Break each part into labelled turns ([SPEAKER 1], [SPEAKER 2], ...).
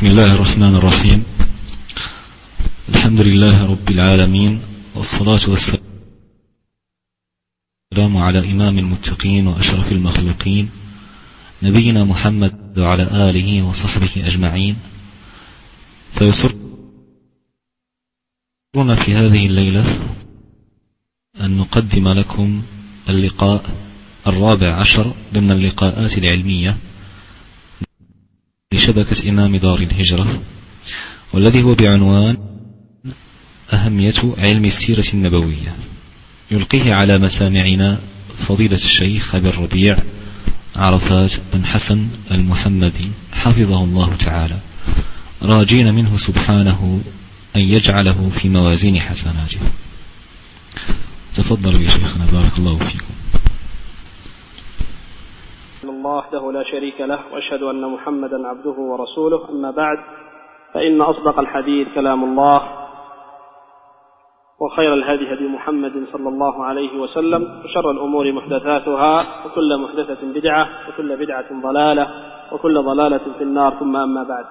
[SPEAKER 1] بسم الله الرحمن الرحيم. الحمد لله رب العالمين، والصلاة والسلام على إمام المتقين وأشرف المخلوقين نبينا محمد وعلى آله وصحبه أجمعين. فيسرنا في هذه الليلة أن نقدم لكم اللقاء 14 ضمن اللقاءات العلمية لشبكة إمام دار الهجرة، والذي هو بعنوان أهمية علم السيرة النبوية، يلقيه على مسامعنا فضيلة الشيخ أبي الربيع عرفات بن حسن المحمدي حفظه الله تعالى، راجين منه سبحانه أن يجعله في موازين حسناته. تفضلوا يا شيخنا، بارك الله فيكم.
[SPEAKER 2] الله وحده لا شريك له، وأشهد أن محمدا عبده ورسوله، أما بعد، فإن أصدق الحديث كلام الله، وخير الهدي هدي محمد صلى الله عليه وسلم، وشر الأمور محدثاتها، وكل محدثة بدعة، وكل بدعة ضلالة، وكل ضلالة في النار، ثم أما بعد.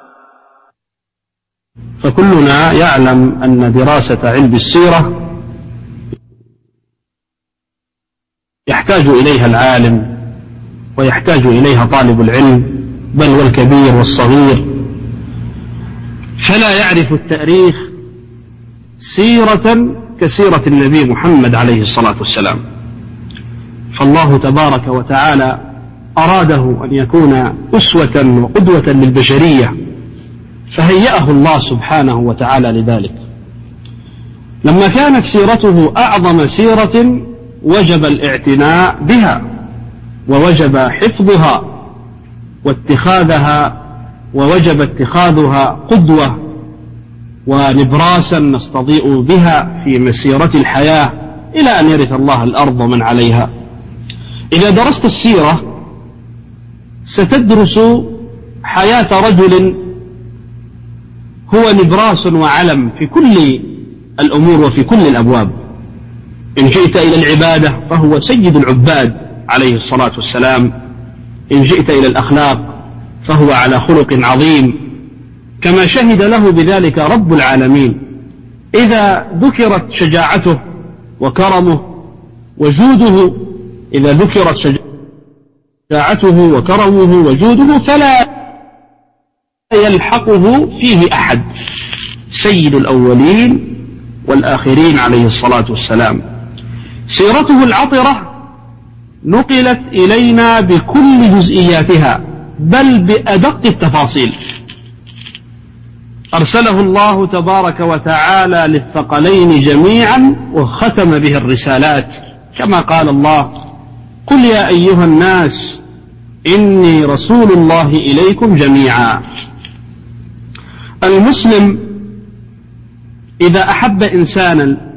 [SPEAKER 3] فكلنا يعلم أن دراسة علم السيرة يحتاج إليها العالم، ويحتاج إليها طالب العلم، بل والكبير والصغير، فلا يعرف التاريخ سيرة كسيرة النبي محمد عليه الصلاة والسلام. فالله تبارك وتعالى أراده أن يكون أسوة وقدوة للبشرية، فهيأه الله سبحانه وتعالى لذلك. لما كانت سيرته أعظم سيرة وجب الاعتناء بها، ووجب حفظها واتخاذها، ووجب اتخاذها قدوة ونبراسا نستضيء بها في مسيرة الحياة إلى أن يرث الله الأرض من عليها. إذا درست السيرة ستدرس حياة رجل هو نبراس وعلم في كل الأمور وفي كل الأبواب. إن جئت إلى العبادة فهو سيد العباد عليه الصلاة والسلام، إن جئت إلى الأخلاق فهو على خلق عظيم، كما شهد له بذلك رب العالمين. إذا ذكرت شجاعته وكرمه وجوده، إذا ذكرت شجاعته وكرمه وجوده فلا يلحقه فيه أحد، سيد الأولين والآخرين عليه الصلاة والسلام. سيرته العطرة نقلت إلينا بكل جزئياتها، بل بأدق التفاصيل. أرسله الله تبارك وتعالى للثقلين جميعا، وختم به الرسالات، كما قال الله: قل يا أيها الناس إني رسول الله إليكم جميعا. المسلم إذا أحب إنسانا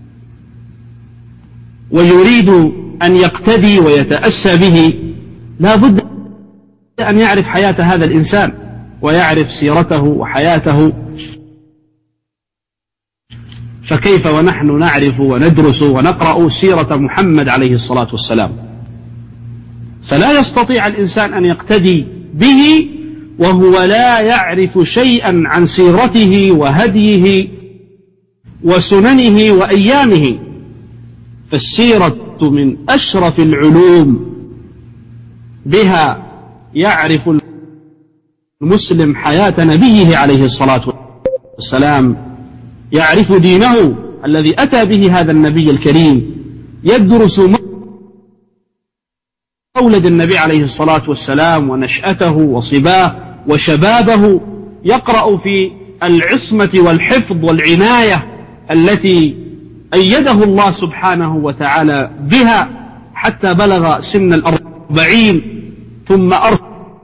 [SPEAKER 3] ويريد أن يقتدي ويتأسى به، لا بد أن يعرف حياة هذا الإنسان، ويعرف سيرته وحياته. فكيف ونحن نعرف وندرس ونقرأ سيرة محمد عليه الصلاة والسلام؟ فلا يستطيع الإنسان أن يقتدي به وهو لا يعرف شيئا عن سيرته وهديه وسننه وأيامه. فالسيرة من أشرف العلوم، بها يعرف المسلم حياة نبيه عليه الصلاة والسلام، يعرف دينه الذي أتى به هذا النبي الكريم، يدرس مولد النبي عليه الصلاة والسلام ونشأته وصباه وشبابه، يقرأ في العصمة والحفظ والعناية التي أيده الله سبحانه وتعالى بها حتى بلغ سن 40، ثم أرسل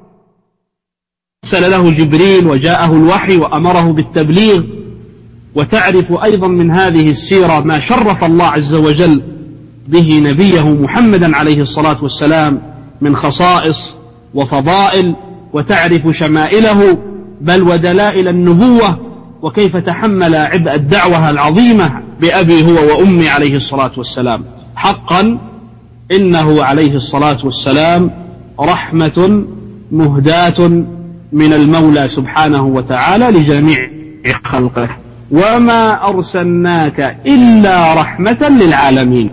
[SPEAKER 3] له جبريل وجاءه الوحي وأمره بالتبليغ. وتعرف أيضا من هذه السيرة ما شرف الله عز وجل به نبيه محمدا عليه الصلاة والسلام من خصائص وفضائل، وتعرف شمائله بل ودلائل النبوة، وكيف تحمل عبء الدعوة العظيمة بأبي هو وأمي عليه الصلاة والسلام. حقا إنه عليه الصلاة والسلام رحمة مهداة من المولى سبحانه وتعالى لجميع خلقه: وما أرسلناك إلا رحمة للعالمين.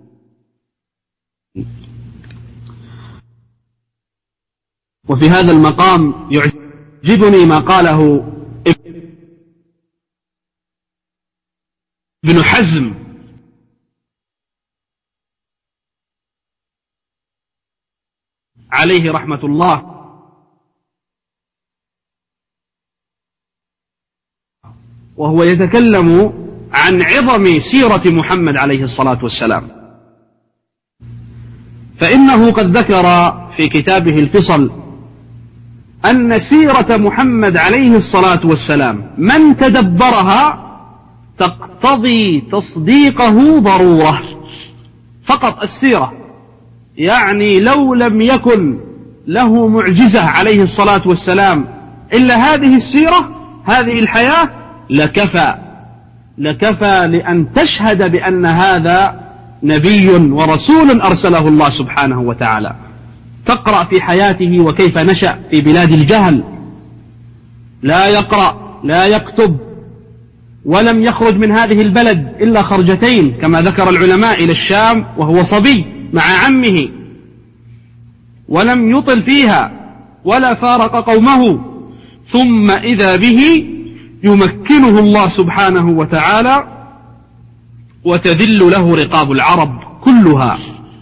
[SPEAKER 3] وفي هذا المقام يعجبني ما قاله ابن حزم عليه رحمة الله، وهو يتكلم عن عظم سيرة محمد عليه الصلاة والسلام، فإنه قد ذكر في كتابه الفصل أن سيرة محمد عليه الصلاة والسلام من تدبرها تقتضي تصديقه ضرورة. فقط السيرة، يعني لو لم يكن له معجزة عليه الصلاة والسلام إلا هذه السيرة، هذه الحياة، لكفى لأن تشهد بأن هذا نبي ورسول أرسله الله سبحانه وتعالى. تقرأ في حياته وكيف نشأ في بلاد الجهل، لا يقرأ لا يكتب، ولم يخرج من هذه البلد إلا خرجتين كما ذكر العلماء إلى الشام وهو صبي مع عمه، ولم يطل فيها ولا فارق قومه، ثم إذا به يمكنه الله سبحانه وتعالى وتذل له رقاب العرب كلها،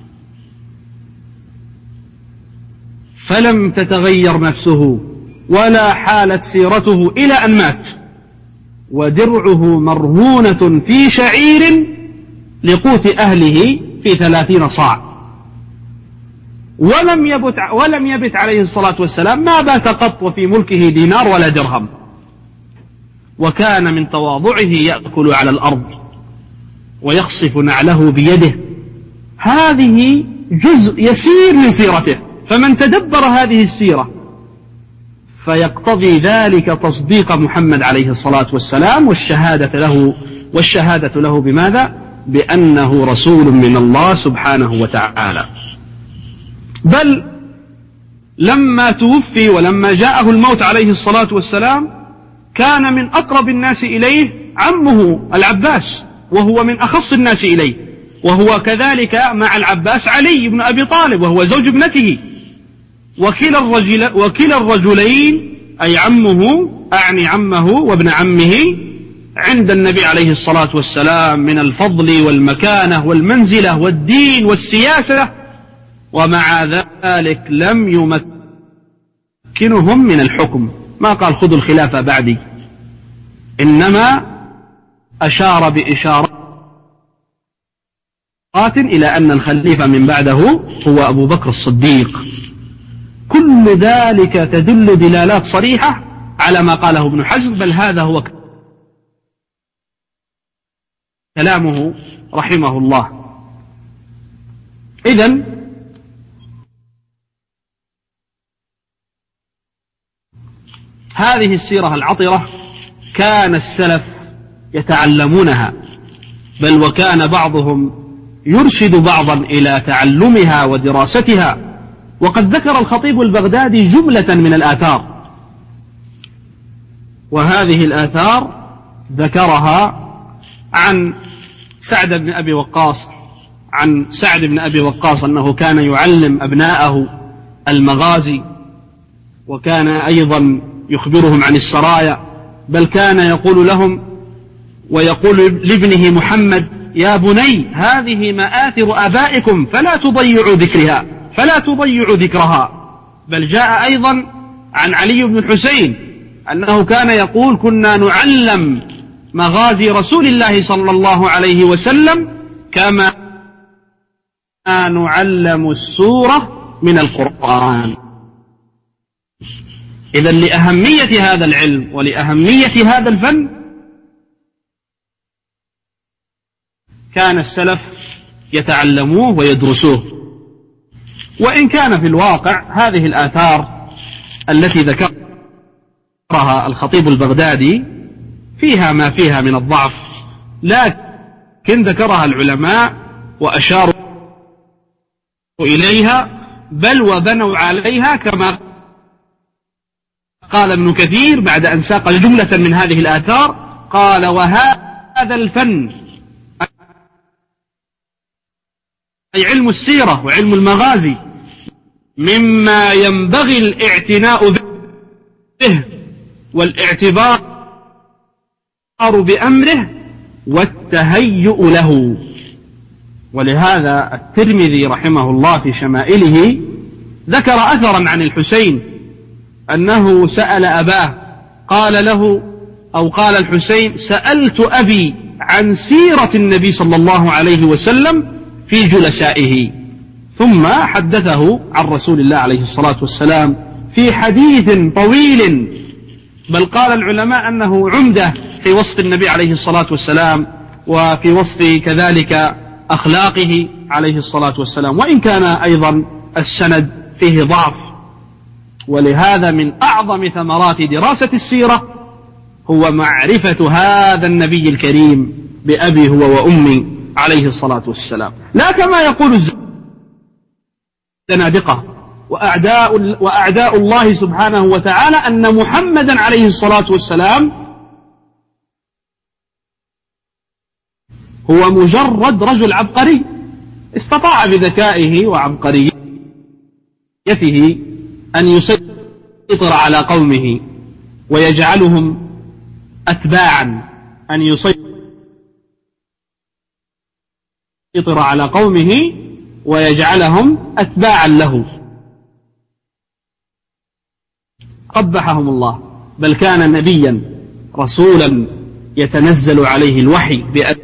[SPEAKER 3] فلم تتغير نفسه ولا حالت سيرته إلى أن مات، ودرعه مرهونة في شعير لقوت أهله في 30 صاع، ولم يبت عليه الصلاة والسلام، ما بات قط وفي ملكه دينار ولا درهم، وكان من تواضعه يأكل على الأرض ويخصف نعله بيده. هذه جزء يسير من سيرته، فمن تدبر هذه السيرة فيقتضي ذلك تصديق محمد عليه الصلاة والسلام والشهادة له بماذا؟ بأنه رسول من الله سبحانه وتعالى. بل لما توفي ولما جاءه الموت عليه الصلاة والسلام كان من أقرب الناس إليه عمه العباس، وهو من أخص الناس إليه، وهو كذلك مع العباس علي بن أبي طالب وهو زوج ابنته، وكلا الرجلين أي عمه، أعني عمه وابن عمه، عند النبي عليه الصلاة والسلام من الفضل والمكانة والمنزلة والدين والسياسة، ومع ذلك لم يمكنهم من الحكم. ما قال خذوا الخلافة بعدي، إنما أشار بإشارات إلى أن الخليفة من بعده هو أبو بكر الصديق. كل ذلك تدل دلالات صريحة على ما قاله ابن حزم، بل هذا هو كلامه رحمه الله. إذن هذه السيرة العطرة كان السلف يتعلمونها، بل وكان بعضهم يرشد بعضا إلى تعلمها ودراستها. وقد ذكر الخطيب البغدادي جملة من الآثار، وهذه الآثار ذكرها عن سعد بن أبي وقاص أنه كان يعلم أبناءه المغازي، وكان أيضا يخبرهم عن السرايا، بل كان يقول لهم ويقول لابنه محمد: يا بني هذه مآثر آبائكم فلا تضيعوا ذكرها. بل جاء أيضا عن علي بن الحسين أنه كان يقول: كنا نعلم مغازي رسول الله صلى الله عليه وسلم كما نعلم السورة من القرآن. إذن لأهمية هذا العلم ولأهمية هذا الفن كان السلف يتعلموه ويدرسوه. وإن كان في الواقع هذه الآثار التي ذكرها الخطيب البغدادي فيها ما فيها من الضعف، لكن ذكرها العلماء وأشاروا إليها، بل وبنوا عليها كما قال ابن كثير بعد أن ساق جملة من هذه الآثار قال: وهذا الفن أي علم السيرة وعلم المغازي مما ينبغي الاعتناء به والاعتبار بأمره والتهيؤ له. ولهذا الترمذي رحمه الله في شمائله ذكر أثرا عن الحسين أنه سأل أباه، قال له أو قال الحسين: سألت أبي عن سيرة النبي صلى الله عليه وسلم في جلسائه، ثم حدثه عن رسول الله عليه الصلاة والسلام في حديث طويل، بل قال العلماء أنه عمدة في وصف النبي عليه الصلاة والسلام وفي وصف كذلك أخلاقه عليه الصلاة والسلام، وإن كان أيضا السند فيه ضعف. ولهذا من أعظم ثمرات دراسة السيرة هو معرفة هذا النبي الكريم بأبي هو وأمي عليه الصلاة والسلام، لا كما يقول الزنادقة وأعداء الله سبحانه وتعالى أن محمدا عليه الصلاة والسلام هو مجرد رجل عبقري استطاع بذكائه وعبقريته أن يسيطر على قومه ويجعلهم أتباعا، أن يسيطر على قومه ويجعلهم أتباعا له، قبحهم الله. بل كان نبيا رسولا يتنزل عليه الوحي بأبي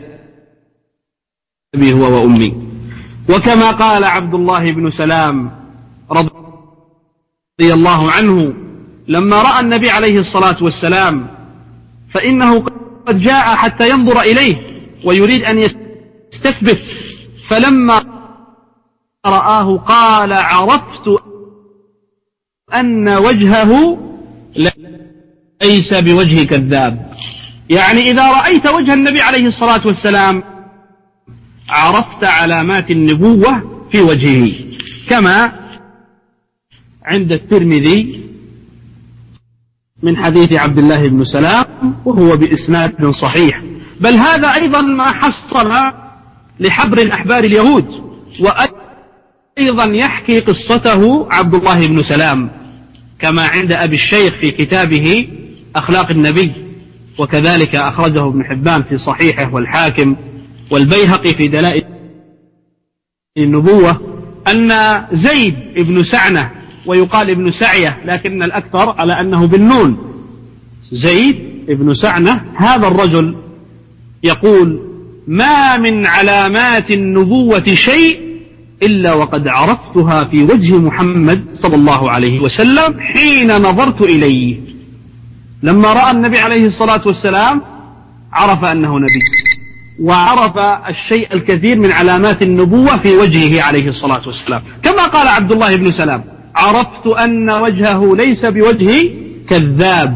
[SPEAKER 3] هو وأمي. وكما قال عبد الله بن سلام رضي الله عنه لما رأى النبي عليه الصلاة والسلام فإنه قد جاء حتى ينظر إليه ويريد أن يستثبت، فلما رآه قال: عرفت أن وجهه ليس بوجه كذاب. يعني إذا رأيت وجه النبي عليه الصلاة والسلام عرفت علامات النبوة في وجهه، كما عند الترمذي من حديث عبد الله بن سلام وهو بإسناد صحيح. بل هذا أيضا ما حصل لحبر الأحبار اليهود، وأيضا يحكي قصته عبد الله بن سلام كما عند أبي الشيخ في كتابه أخلاق النبي، وكذلك أخرجه ابن حبان في صحيحه والحاكم والبيهقي في دلائل النبوة أن زيد ابن سعنة، ويقال ابن سعية لكن الأكثر على أنه بالنون، زيد ابن سعنة، هذا الرجل يقول: ما من علامات النبوة شيء إلا وقد عرفتها في وجه محمد صلى الله عليه وسلم حين نظرت إليه. لما رأى النبي عليه الصلاة والسلام عرف أنه نبي، وعرف الشيء الكثير من علامات النبوة في وجهه عليه الصلاة والسلام، كما قال عبد الله بن سلام: عرفت أن وجهه ليس بوجه كذاب.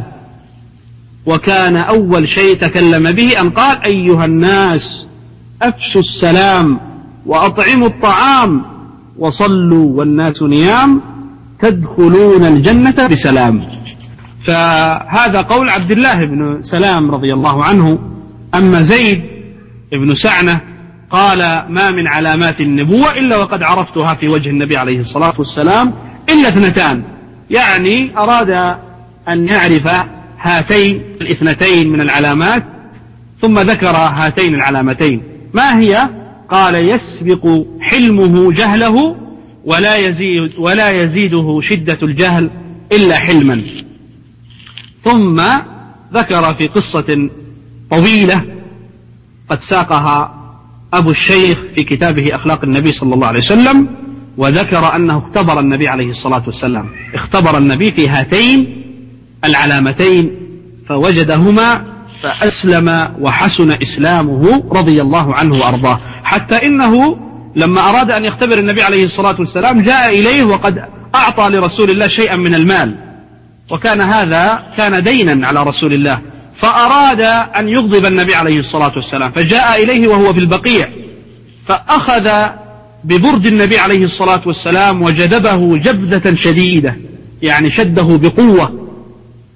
[SPEAKER 3] وكان أول شيء تكلم به أن قال: أيها الناس أفشوا السلام وأطعموا الطعام وصلوا والناس نيام تدخلون الجنة بسلام. فهذا قول عبد الله بن سلام رضي الله عنه. أما زيد ابن سعنة قال: ما من علامات النبوة إلا وقد عرفتها في وجه النبي عليه الصلاة والسلام إلا اثنتان، يعني أراد أن يعرف هاتين الاثنتين من العلامات، ثم ذكر هاتين العلامتين. ما هي؟ قال: يسبق حلمه جهله ولا يزيده شدة الجهل إلا حلما. ثم ذكر في قصة طويلة قد ساقها أبو الشيخ في كتابه أخلاق النبي صلى الله عليه وسلم، وذكر أنه اختبر النبي عليه الصلاة والسلام، اختبر النبي في هاتين العلامتين فوجدهما فأسلم وحسن إسلامه رضي الله عنه وأرضاه، حتى إنه لما أراد أن يختبر النبي عليه الصلاة والسلام جاء إليه وقد أعطى لرسول الله شيئا من المال، وكان هذا كان دينا على رسول الله، فأراد أن يغضب النبي عليه الصلاة والسلام، فجاء إليه وهو في البقيع فأخذ ببرد النبي عليه الصلاة والسلام وجذبه جبذة شديدة، يعني شده بقوة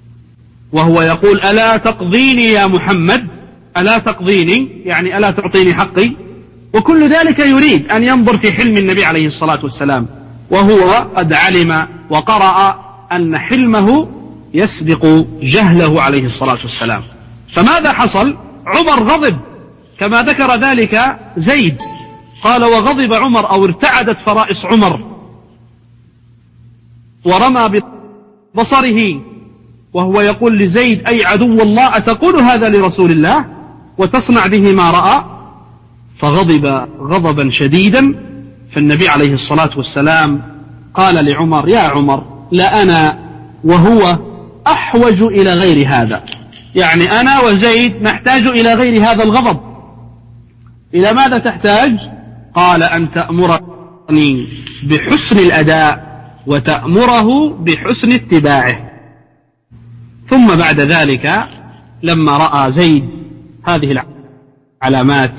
[SPEAKER 3] وهو يقول ألا تقضيني يا محمد، ألا تقضيني يعني ألا تعطيني حقي، وكل ذلك يريد أن ينظر في حلم النبي عليه الصلاة والسلام، وهو قد علم وقرأ أن حلمه يسبق جهله عليه الصلاة والسلام. فماذا حصل؟ عمر غضب كما ذكر ذلك زيد، قال وغضب عمر أو ارتعدت فرائص عمر ورمى ببصره وهو يقول لزيد أي عدو الله أتقول هذا لرسول الله وتصنع به ما رأى؟ فغضب غضبا شديدا. فالنبي عليه الصلاة والسلام قال لعمر يا عمر لا أنا وهو أحوج إلى غير هذا، يعني أنا وزيد نحتاج إلى غير هذا الغضب. إلى ماذا تحتاج؟ قال أن تأمرني بحسن الأداء وتأمره بحسن اتباعه. ثم بعد ذلك لما رأى زيد هذه العلامات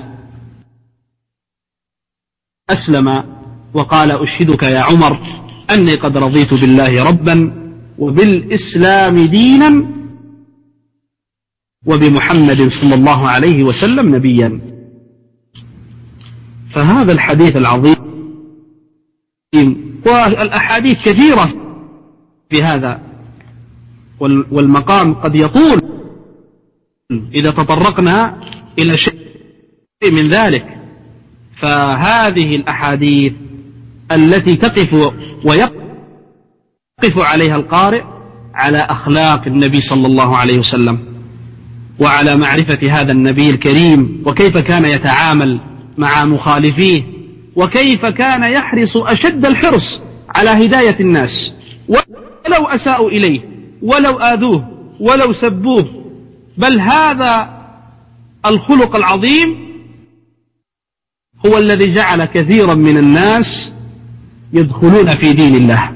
[SPEAKER 3] أسلم وقال أشهدك يا عمر أني قد رضيت بالله ربا وبالإسلام دينا وبمحمد صلى الله عليه وسلم نبيا. فهذا الحديث العظيم والأحاديث كثيرة في هذا، والمقام قد يطول إذا تطرقنا إلى شيء من ذلك. فهذه الأحاديث التي تقف ويقف عليها القارئ على أخلاق النبي صلى الله عليه وسلم وعلى معرفة هذا النبي الكريم وكيف كان يتعامل مع مخالفيه وكيف كان يحرص أشد الحرص على هداية الناس ولو أساءوا إليه ولو آذوه ولو سبوه. بل هذا الخلق العظيم هو الذي جعل كثيرا من الناس يدخلون في دين الله.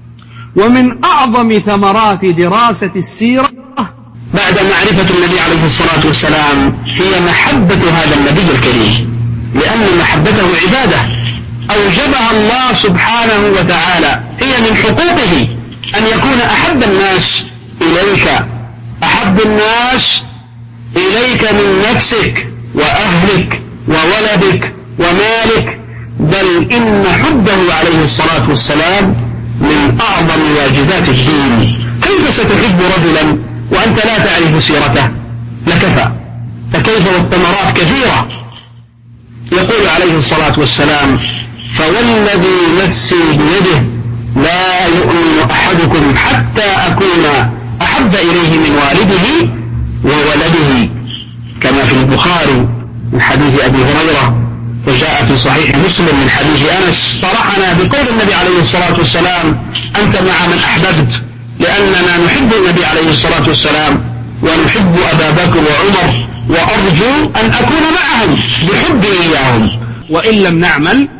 [SPEAKER 3] ومن أعظم ثمرات دراسة السيرة بعد معرفة النبي عليه الصلاة والسلام هي محبة هذا النبي الكريم، لأن محبته عبادة أوجبها الله سبحانه وتعالى، هي من حقوقه أن يكون أحب الناس إليك، أحب الناس إليك من نفسك وأهلك وولدك ومالك، بل إن حبه عليه الصلاة والسلام من أعظم واجبات الدين. كيف ستحب رجلا وأنت لا تعرف سيرته؟ لكفى، فكيف والثمرات كثيرة. يقول عليه الصلاة والسلام فوالذي نفسي بيده لا يؤمن أحدكم حتى أكون أحب إليه من والده وولده، كما في البخاري من حديث أبي هريرة، وجاء في صحيح مسلم من حديث أنس صرحنا بقول النبي عليه الصلاة والسلام أنت مع من أحببت، لأننا نحب النبي عليه الصلاة والسلام ونحب أبا بكر وعمر، وأرجو أن أكون معهم بحبي إياهم وإن لم نعمل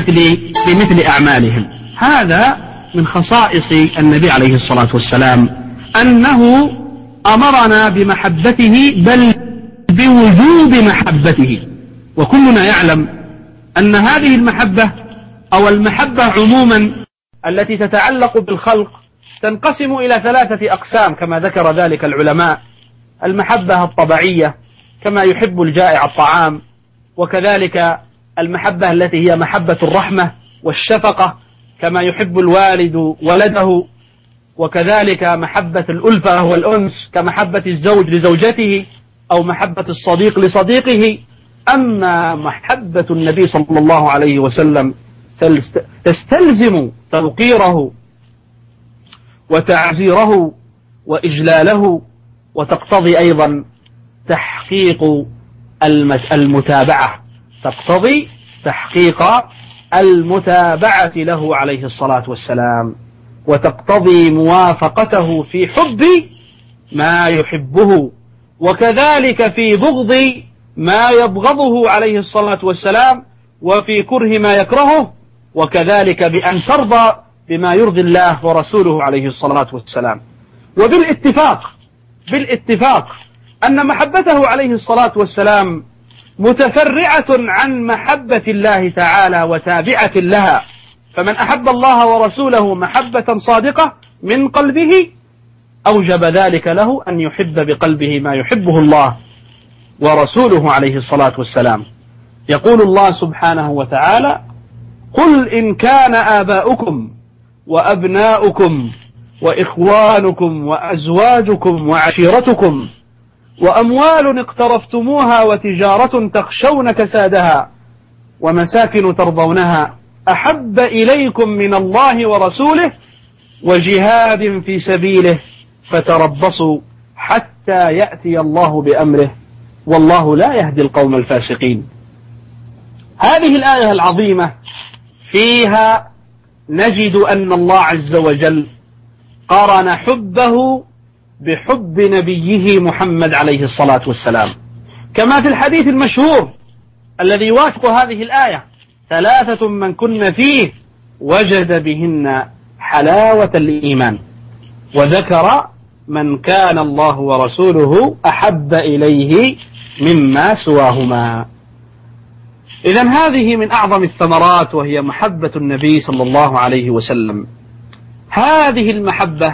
[SPEAKER 3] بمثل أعمالهم. هذا من خصائص النبي عليه الصلاة والسلام أنه أمرنا بمحبته بل بوجوب محبته. وكلنا يعلم أن هذه المحبة أو المحبة عموما التي تتعلق بالخلق تنقسم إلى 3 أقسام كما ذكر ذلك العلماء: المحبة الطبيعية كما يحب الجائع الطعام، وكذلك المحبة التي هي محبة الرحمة والشفقة كما يحب الوالد ولده، وكذلك محبة الألفة والأنس كمحبة الزوج لزوجته أو محبة الصديق لصديقه. أما محبة النبي صلى الله عليه وسلم تستلزم توقيره وتعزيره وإجلاله، وتقتضي أيضا تحقيق المتابعة، تقتضي تحقيق المتابعة له عليه الصلاة والسلام، وتقتضي موافقته في حب ما يحبه، وكذلك في بغض ما يبغضه عليه الصلاة والسلام، وفي كره ما يكرهه، وكذلك بأن ترضى بما يرضي الله ورسوله عليه الصلاة والسلام. بالاتفاق أن محبته عليه الصلاة والسلام متفرعة عن محبة الله تعالى وتابعة لها. فمن أحب الله ورسوله محبة صادقة من قلبه أوجب ذلك له أن يحب بقلبه ما يحبه الله ورسوله عليه الصلاة والسلام. يقول الله سبحانه وتعالى: قل إن كان آباؤكم وأبناؤكم وإخوانكم وأزواجكم وعشيرتكم وأموال اقترفتموها وتجارة تخشون كسادها ومساكن ترضونها أحب إليكم من الله ورسوله وجهاد في سبيله فتربصوا حتى يأتي الله بأمره والله لا يهدي القوم الفاسقين. هذه الآية العظيمة فيها نجد أن الله عز وجل قارن حبه بحب نبيه محمد عليه الصلاة والسلام، كما في الحديث المشهور الذي يوافق هذه الآية: 3 من كن فيه وجد بهن حلاوة الإيمان، وذكر من كان الله ورسوله أحب إليه مما سواهما. إذن هذه من أعظم الثمرات، وهي محبة النبي صلى الله عليه وسلم. هذه المحبة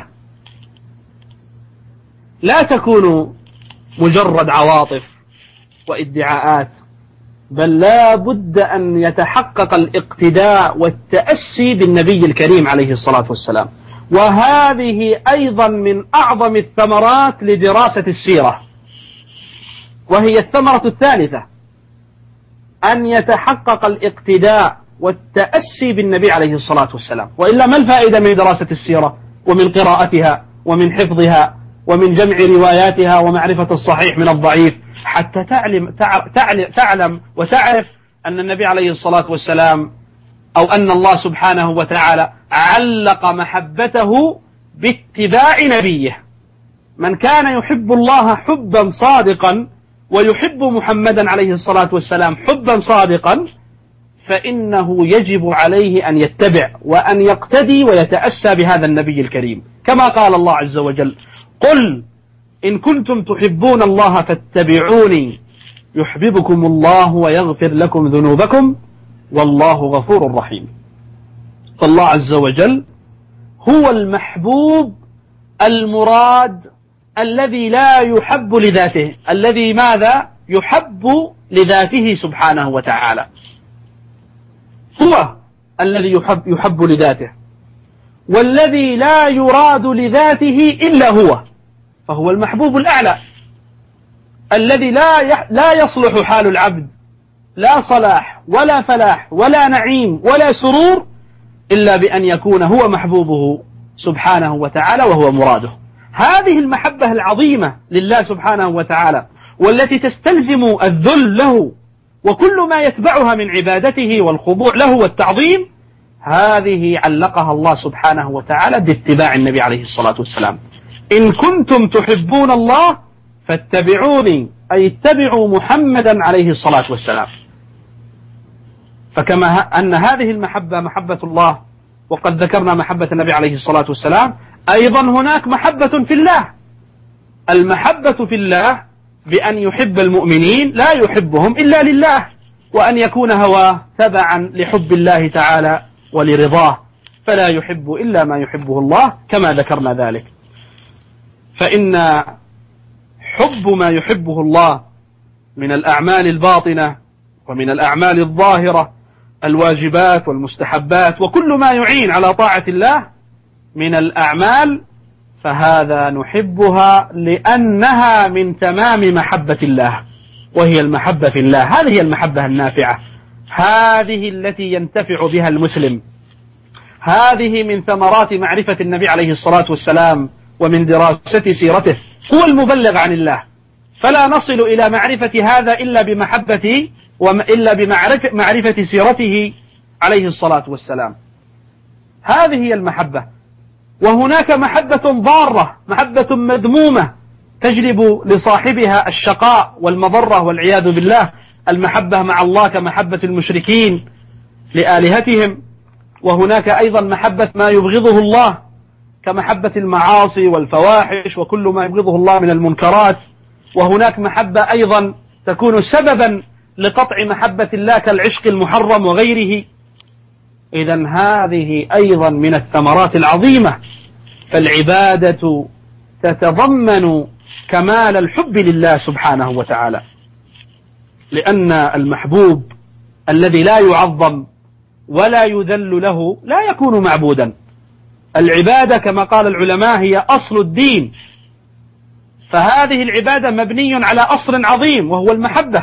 [SPEAKER 3] لا تكون مجرد عواطف وادعاءات، بل لا بد أن يتحقق الاقتداء والتأسي بالنبي الكريم عليه الصلاة والسلام. وهذه أيضا من أعظم الثمرات لدراسة السيرة، وهي الثمرة الثالثة: أن يتحقق الاقتداء والتأسي بالنبي عليه الصلاة والسلام. وإلا ما الفائدة من دراسة السيرة ومن قراءتها ومن حفظها ومن جمع رواياتها ومعرفة الصحيح من الضعيف حتى تعلم وتعرف أن النبي عليه الصلاة والسلام أو أن الله سبحانه وتعالى علق محبته باتباع نبيه. من كان يحب الله حبا صادقا ويحب محمدا عليه الصلاة والسلام حبا صادقا فإنه يجب عليه أن يتبع وأن يقتدي ويتأسى بهذا النبي الكريم، كما قال الله عز وجل: قل إن كنتم تحبون الله فاتبعوني يحببكم الله ويغفر لكم ذنوبكم والله غفور رحيم. فالله عز وجل هو المحبوب المراد الذي لا يحب لذاته، الذي ماذا؟ يحب لذاته سبحانه وتعالى، هو الذي يحب لذاته، والذي لا يراد لذاته إلا هو، فهو المحبوب الأعلى الذي لا يصلح حال العبد، لا صلاح ولا فلاح ولا نعيم ولا سرور إلا بأن يكون هو محبوبه سبحانه وتعالى وهو مراده. هذه المحبة العظيمة لله سبحانه وتعالى، والتي تستلزم الذل له وكل ما يتبعها من عبادته والخضوع له والتعظيم، هذه علقها الله سبحانه وتعالى باتباع النبي عليه الصلاة والسلام. إن كنتم تحبون الله فاتبعوني، أي اتبعوا محمدا عليه الصلاة والسلام. فكما أن هذه المحبة محبة الله، وقد ذكرنا محبة النبي عليه الصلاة والسلام، أيضا هناك محبة في الله. المحبة في الله بأن يحب المؤمنين لا يحبهم إلا لله، وأن يكون هواه تبعا لحب الله تعالى ولرضاه، فلا يحب إلا ما يحبه الله كما ذكرنا ذلك. فإن حب ما يحبه الله من الأعمال الباطنة ومن الأعمال الظاهرة، الواجبات والمستحبات وكل ما يعين على طاعة الله من الأعمال، فهذا نحبها لأنها من تمام محبة الله، وهي المحبة في الله. هذه هي المحبة النافعة، هذه التي ينتفع بها المسلم. هذه من ثمرات معرفة النبي عليه الصلاة والسلام ومن دراسة سيرته. هو المبلغ عن الله، فلا نصل إلى معرفة هذا إلا بمحبته وإلا بمعرفة سيرته عليه الصلاة والسلام. هذه هي المحبة. وهناك محبة ضارة، محبة مذمومة تجلب لصاحبها الشقاء والمضرة والعياذ بالله، المحبة مع الله كمحبة المشركين لآلهتهم. وهناك أيضا محبة ما يبغضه الله كمحبة المعاصي والفواحش وكل ما يبغضه الله من المنكرات. وهناك محبة أيضا تكون سببا لقطع محبة الله كالعشق المحرم وغيره. إذن هذه أيضا من الثمرات العظيمة. فالعبادة تتضمن كمال الحب لله سبحانه وتعالى، لأن المحبوب الذي لا يعظم ولا يذل له لا يكون معبودا. العبادة كما قال العلماء هي أصل الدين، فهذه العبادة مبني على أصل عظيم وهو المحبة،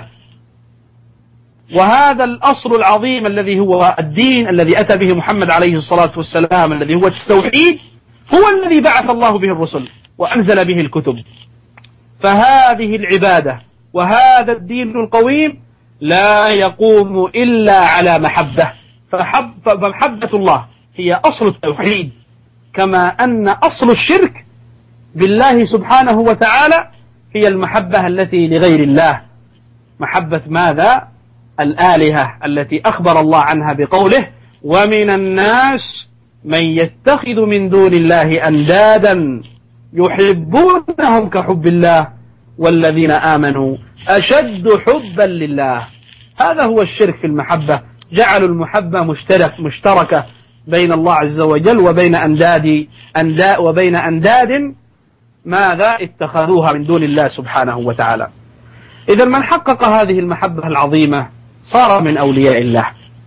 [SPEAKER 3] وهذا الأصل العظيم الذي هو الدين الذي أتى به محمد عليه الصلاة والسلام الذي هو التوحيد هو الذي بعث الله به الرسل وأنزل به الكتب. فهذه العبادة وهذا الدين القويم لا يقوم إلا على محبة، فمحبة الله هي أصل التوحيد، كما أن أصل الشرك بالله سبحانه وتعالى هي المحبة التي لغير الله. محبة ماذا؟ الآلهة التي أخبر الله عنها بقوله: ومن الناس من يتخذ من دون الله أندادا يحبونهم كحب الله والذين آمنوا أشد حبا لله. هذا هو الشرك في المحبة، جعلوا المحبة مشتركة بين الله عز وجل وبين أنداد ماذا اتخذوها من دون الله سبحانه وتعالى. إذا من حقق هذه المحبة العظيمة صار من أولياء الله.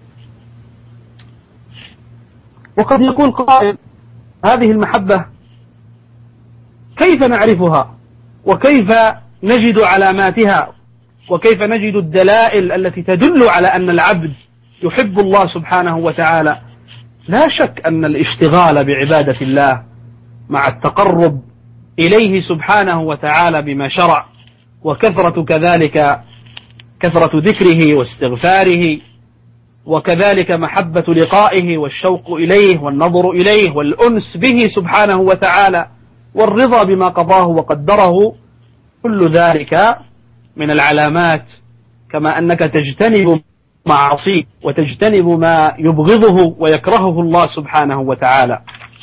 [SPEAKER 3] وقد يقول قائل: هذه المحبة كيف نعرفها وكيف نجد علاماتها وكيف نجد الدلائل التي تدل على أن العبد يحب الله سبحانه وتعالى؟ لا شك أن الاشتغال بعبادة الله مع التقرب إليه سبحانه وتعالى بما شرع، وكثرة كذلك كثرة ذكره واستغفاره، وكذلك محبة لقائه والشوق إليه والنظر إليه والأنس به سبحانه وتعالى والرضا بما قضاه وقدره، كل ذلك من العلامات، كما أنك تجتنب معاصيه وتجتنب ما يبغضه ويكرهه الله سبحانه وتعالى.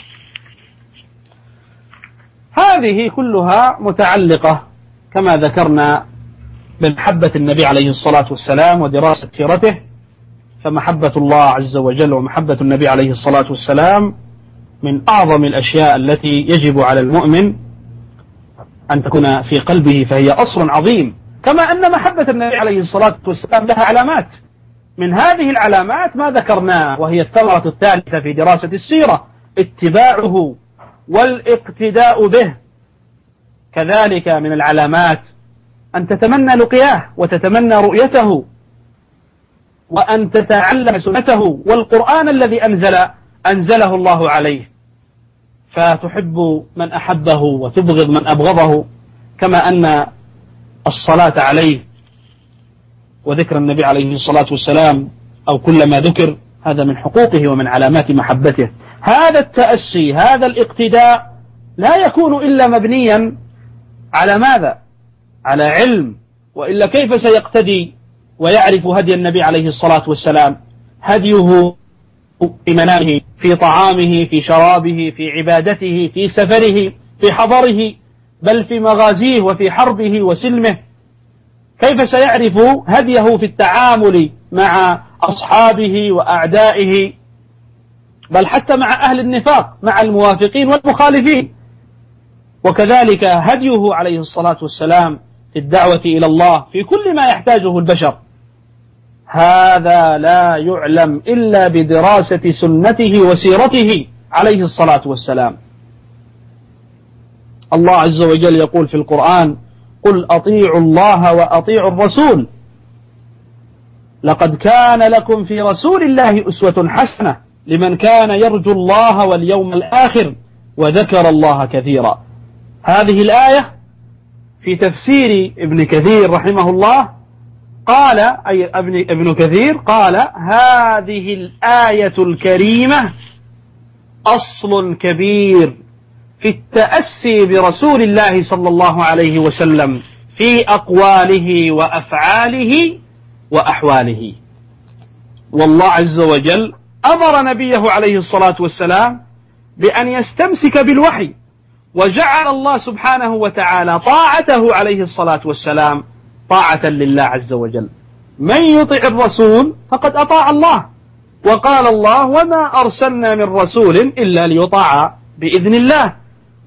[SPEAKER 3] هذه كلها متعلقة كما ذكرنا بمحبة النبي عليه الصلاة والسلام ودراسة سيرته. فمحبة الله عز وجل ومحبة النبي عليه الصلاة والسلام من أعظم الأشياء التي يجب على المؤمن أن تكون في قلبه، فهي أصل عظيم. كما أن محبة النبي عليه الصلاة والسلام لها علامات، من هذه العلامات ما ذكرناه وهي الثمرة الثالثة في دراسة السيرة: اتباعه والاقتداء به. كذلك من العلامات أن تتمنى لقياه وتتمنى رؤيته وأن تتعلم سنته والقرآن الذي أنزله الله عليه، فتحب من أحبه وتبغض من أبغضه. كما أن الصلاة عليه وذكر النبي عليه الصلاة والسلام أو كل ما ذكر هذا من حقوقه ومن علامات محبته. هذا التأسي، هذا الاقتداء لا يكون إلا مبنيا على ماذا؟ على علم، وإلا كيف سيقتدي ويعرف هدي النبي عليه الصلاة والسلام؟ هديه في منامه، في طعامه، في شرابه، في عبادته، في سفره، في حضره، بل في مغازيه وفي حربه وسلمه. كيف سيعرف هديه في التعامل مع أصحابه وأعدائه، بل حتى مع أهل النفاق، مع الموافقين والمخالفين؟ وكذلك هديه عليه الصلاة والسلام في الدعوة إلى الله في كل ما يحتاجه البشر. هذا لا يعلم إلا بدراسة سنته وسيرته عليه الصلاة والسلام. الله عز وجل يقول في القرآن: قل أطيعوا الله وأطيعوا الرسول لقد كان لكم في رسول الله أسوة حسنة لمن كان يرجو الله واليوم الآخر وذكر الله كثيرا. هذه الآية في تفسير ابن كثير رحمه الله قال، أي ابن كثير قال: هذه الآية الكريمة أصل كبير في التأسي برسول الله صلى الله عليه وسلم في أقواله وأفعاله وأحواله. والله عز وجل أمر نبيه عليه الصلاة والسلام بأن يستمسك بالوحي، وجعل الله سبحانه وتعالى طاعته عليه الصلاة والسلام طاعة لله عز وجل. من يطع الرسول فقد أطاع الله، وقال الله: وما أرسلنا من رسول إلا ليطاع بإذن الله.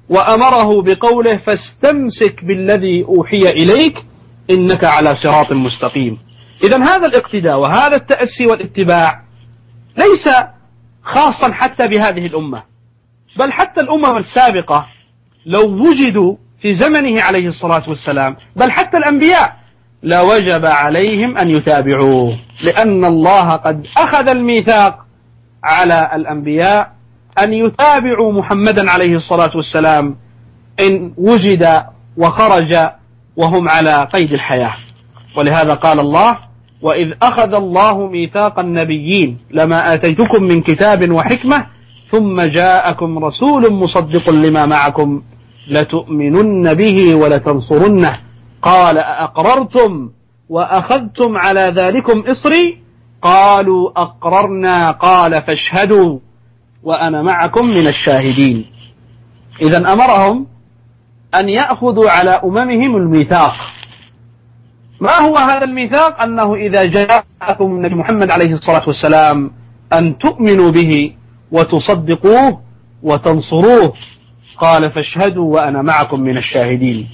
[SPEAKER 3] وأمره بقوله فاستمسك بالذي أوحي إليك إنك على صراط مستقيم. إذن هذا الاقتداء وهذا التأسي والاتباع ليس خاصا حتى بهذه الأمة، بل حتى الأمم السابقة لو وجدوا في زمنه عليه الصلاة والسلام، بل حتى الأنبياء لوجب عليهم أن يتابعوه، لأن الله قد أخذ الميثاق على الأنبياء أن يتابعوا محمدا عليه الصلاة والسلام إن وجد وخرج وهم على قيد الحياة. ولهذا قال الله وإذ أخذ الله ميثاق النبيين لما آتيتكم من كتاب وحكمة ثم جاءكم رسول مصدق لما معكم لتؤمنن به ولتنصرنه قال أأقررتم وأخذتم على ذلكم إصري قالوا أقررنا قال فاشهدوا وأنا معكم من الشاهدين. إذن أمرهم أن يأخذوا على أممهم الميثاق. ما هو هذا الميثاق؟ أنه إذا جاءكم النبي محمد عليه الصلاة والسلام أن تؤمنوا به وتصدقوه وتنصروه قال فاشهدوا وأنا معكم من الشاهدين.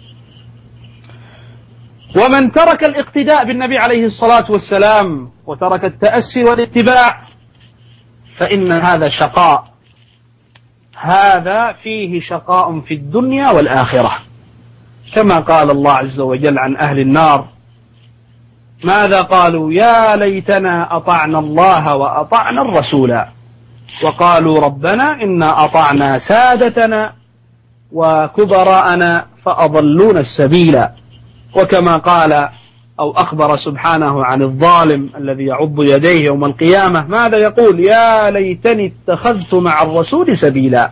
[SPEAKER 3] ومن ترك الاقتداء بالنبي عليه الصلاة والسلام وترك التأسي والاتباع فإن هذا شقاء، هذا فيه شقاء في الدنيا والآخرة، كما قال الله عز وجل عن أهل النار ماذا قالوا يا ليتنا أطعنا الله وأطعنا الرسول وقالوا ربنا إنا أطعنا سادتنا وكبراءنا فأضلونا السبيل. وكما قال أو أخبر سبحانه عن الظالم الذي يعض يديه يوم القيامة ماذا يقول يا ليتني اتخذت مع الرسول سبيلا.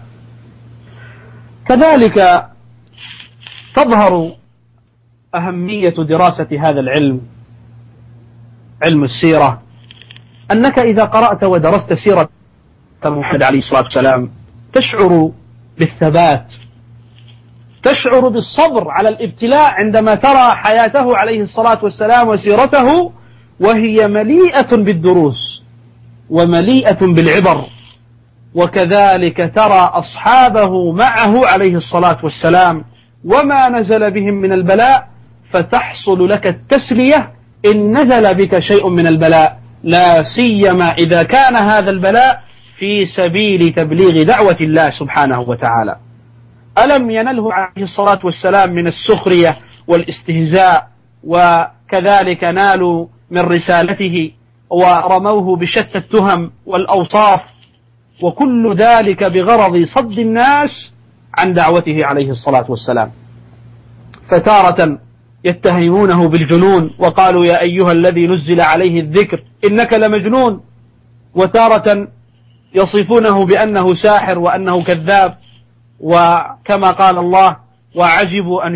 [SPEAKER 3] كذلك تظهر أهمية دراسة هذا العلم، علم السيرة، أنك إذا قرأت ودرست سيرة محمد عليه الصلاة والسلام تشعر بالثبات، تشعر بالصبر على الابتلاء عندما ترى حياته عليه الصلاة والسلام وسيرته وهي مليئة بالدروس ومليئة بالعبر. وكذلك ترى أصحابه معه عليه الصلاة والسلام وما نزل بهم من البلاء فتحصل لك التسلية إن نزل بك شيء من البلاء، لا سيما إذا كان هذا البلاء في سبيل تبليغ دعوة الله سبحانه وتعالى. ألم ينله عليه الصلاة والسلام من السخرية والاستهزاء، وكذلك نالوا من رسالته ورموه بشتى التهم والأوصاف، وكل ذلك بغرض صد الناس عن دعوته عليه الصلاة والسلام. فتارة يتهمونه بالجنون وقالوا يا أيها الذي نزل عليه الذكر إنك لمجنون، وتارة يصفونه بأنه ساحر وأنه كذاب، وكما قال الله وعجبوا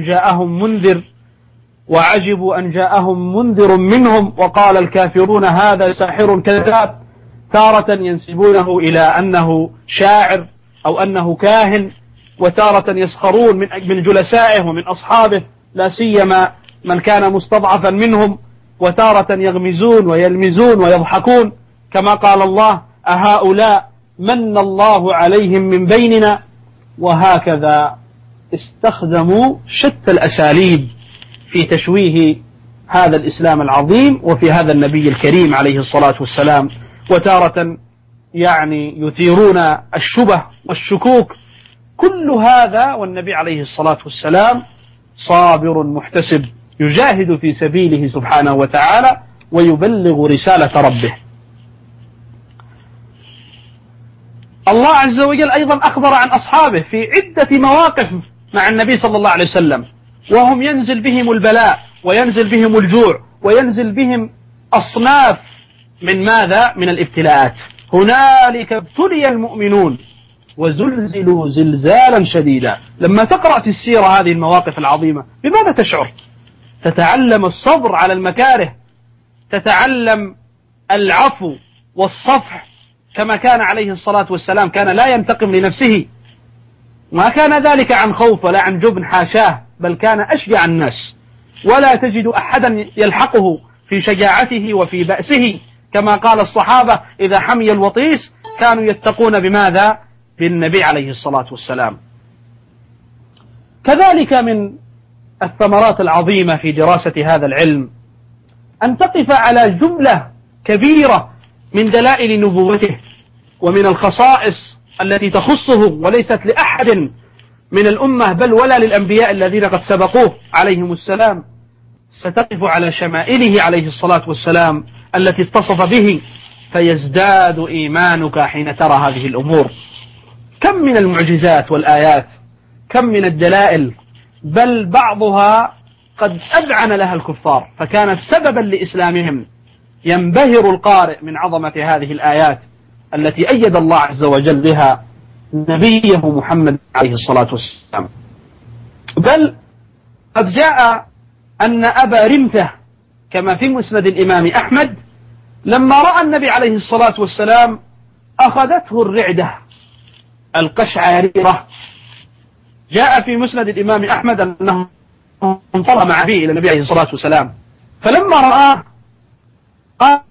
[SPEAKER 3] أن جاءهم منذر منهم وقال الكافرون هذا ساحر كذاب. تارة ينسبونه إلى أنه شاعر أو أنه كاهن، وتارة يسخرون من جلسائه ومن أصحابه لا سيما من كان مستضعفا منهم، وتارة يغمزون ويلمزون ويضحكون كما قال الله أهؤلاء من الله عليهم من بيننا. وهكذا استخدموا شتى الأساليب في تشويه هذا الإسلام العظيم وفي هذا النبي الكريم عليه الصلاة والسلام. وتارة يثيرون الشبه والشكوك، كل هذا والنبي عليه الصلاة والسلام صابر محتسب يجاهد في سبيله سبحانه وتعالى ويبلغ رسالة ربه. الله عز وجل أيضا أخبر عن أصحابه في عدة مواقف مع النبي صلى الله عليه وسلم وهم ينزل بهم البلاء وينزل بهم الجوع وينزل بهم أصناف من ماذا؟ من الابتلاءات. هنالك ابتلي المؤمنون وزلزلوا زلزالا شديدا. لما تقرأ في السيرة هذه المواقف العظيمة بماذا تشعر؟ تتعلم الصبر على المكاره، تتعلم العفو والصفح، كما كان عليه الصلاة والسلام كان لا ينتقم لنفسه، ما كان ذلك عن خوف ولا عن جبن حاشاه، بل كان أشجع الناس، ولا تجد أحدا يلحقه في شجاعته وفي بأسه، كما قال الصحابة إذا حمي الوطيس كانوا يتقون بماذا؟ بالنبي عليه الصلاة والسلام. كذلك من الثمرات العظيمة في دراسة هذا العلم أن تقف على جملة كبيرة من دلائل نبوته ومن الخصائص التي تخصه وليست لأحد من الأمة بل ولا للأنبياء الذين قد سبقوه عليهم السلام. ستقف على شمائله عليه الصلاة والسلام التي اتصف به، فيزداد إيمانك حين ترى هذه الأمور. كم من المعجزات والآيات، كم من الدلائل، بل بعضها قد أذعن لها الكفار فكانت سببا لإسلامهم. ينبهر القارئ من عظمة هذه الآيات التي أيد الله عز وجل بها نبيه محمد عليه الصلاة والسلام. بل قد جاء أن أبا رمثة كما في مسند الإمام أحمد لما رأى النبي عليه الصلاة والسلام أخذته الرعدة القشعريرة. جاء في مسند الإمام أحمد أنه انطلق مع أبيه إلى النبي عليه الصلاة والسلام، فلما رآه قال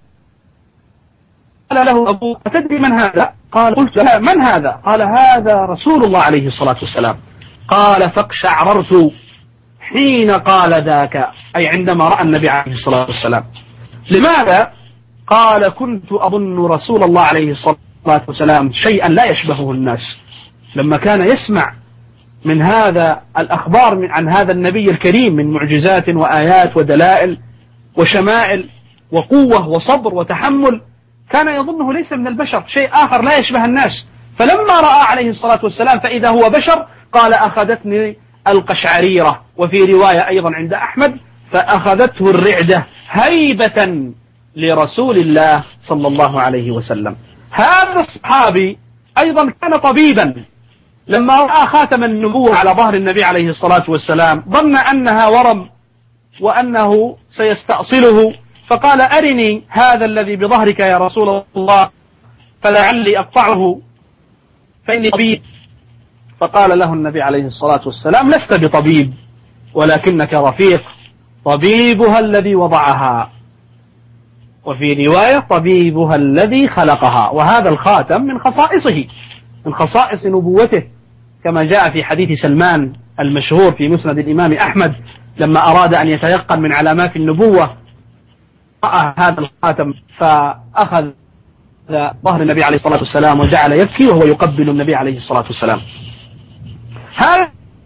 [SPEAKER 3] له أبوه أتدري من هذا؟ قال قلت لا، من هذا؟ قال هذا رسول الله عليه الصلاة والسلام. قال فاقشعررت حين قال ذاك، أي عندما رأى النبي عليه الصلاة والسلام. لماذا؟ قال كنت أظن رسول الله عليه الصلاة والسلام شيئا لا يشبهه الناس. لما كان يسمع من هذا الأخبار عن هذا النبي الكريم من معجزات وآيات ودلائل وشمائل وقوة وصبر وتحمل، كان يظنه ليس من البشر، شيء آخر لا يشبه الناس. فلما رأى عليه الصلاة والسلام فإذا هو بشر قال أخذتني القشعريرة. وفي رواية أيضا عند أحمد فأخذته الرعدة هيبة لرسول الله صلى الله عليه وسلم. هذا الصحابي أيضا كان طبيبا، لما رأى خاتم النبوة على ظهر النبي عليه الصلاة والسلام ظن أنها ورم وأنه سيستأصله، فقال أرني هذا الذي بظهرك يا رسول الله فلعلي أقطعه فإني طبيب. فقال له النبي عليه الصلاة والسلام لست بطبيب ولكنك رفيق، طبيبها الذي وضعها، وفي رواية طبيبها الذي خلقها. وهذا الخاتم من خصائصه، من خصائص نبوته، كما جاء في حديث سلمان المشهور في مسند الإمام أحمد لما أراد أن يتيقن من علامات النبوة رأى هذا الخاتم فأخذ ظهر النبي عليه الصلاة والسلام وجعل يبكي وهو يقبل النبي عليه الصلاة والسلام. هذه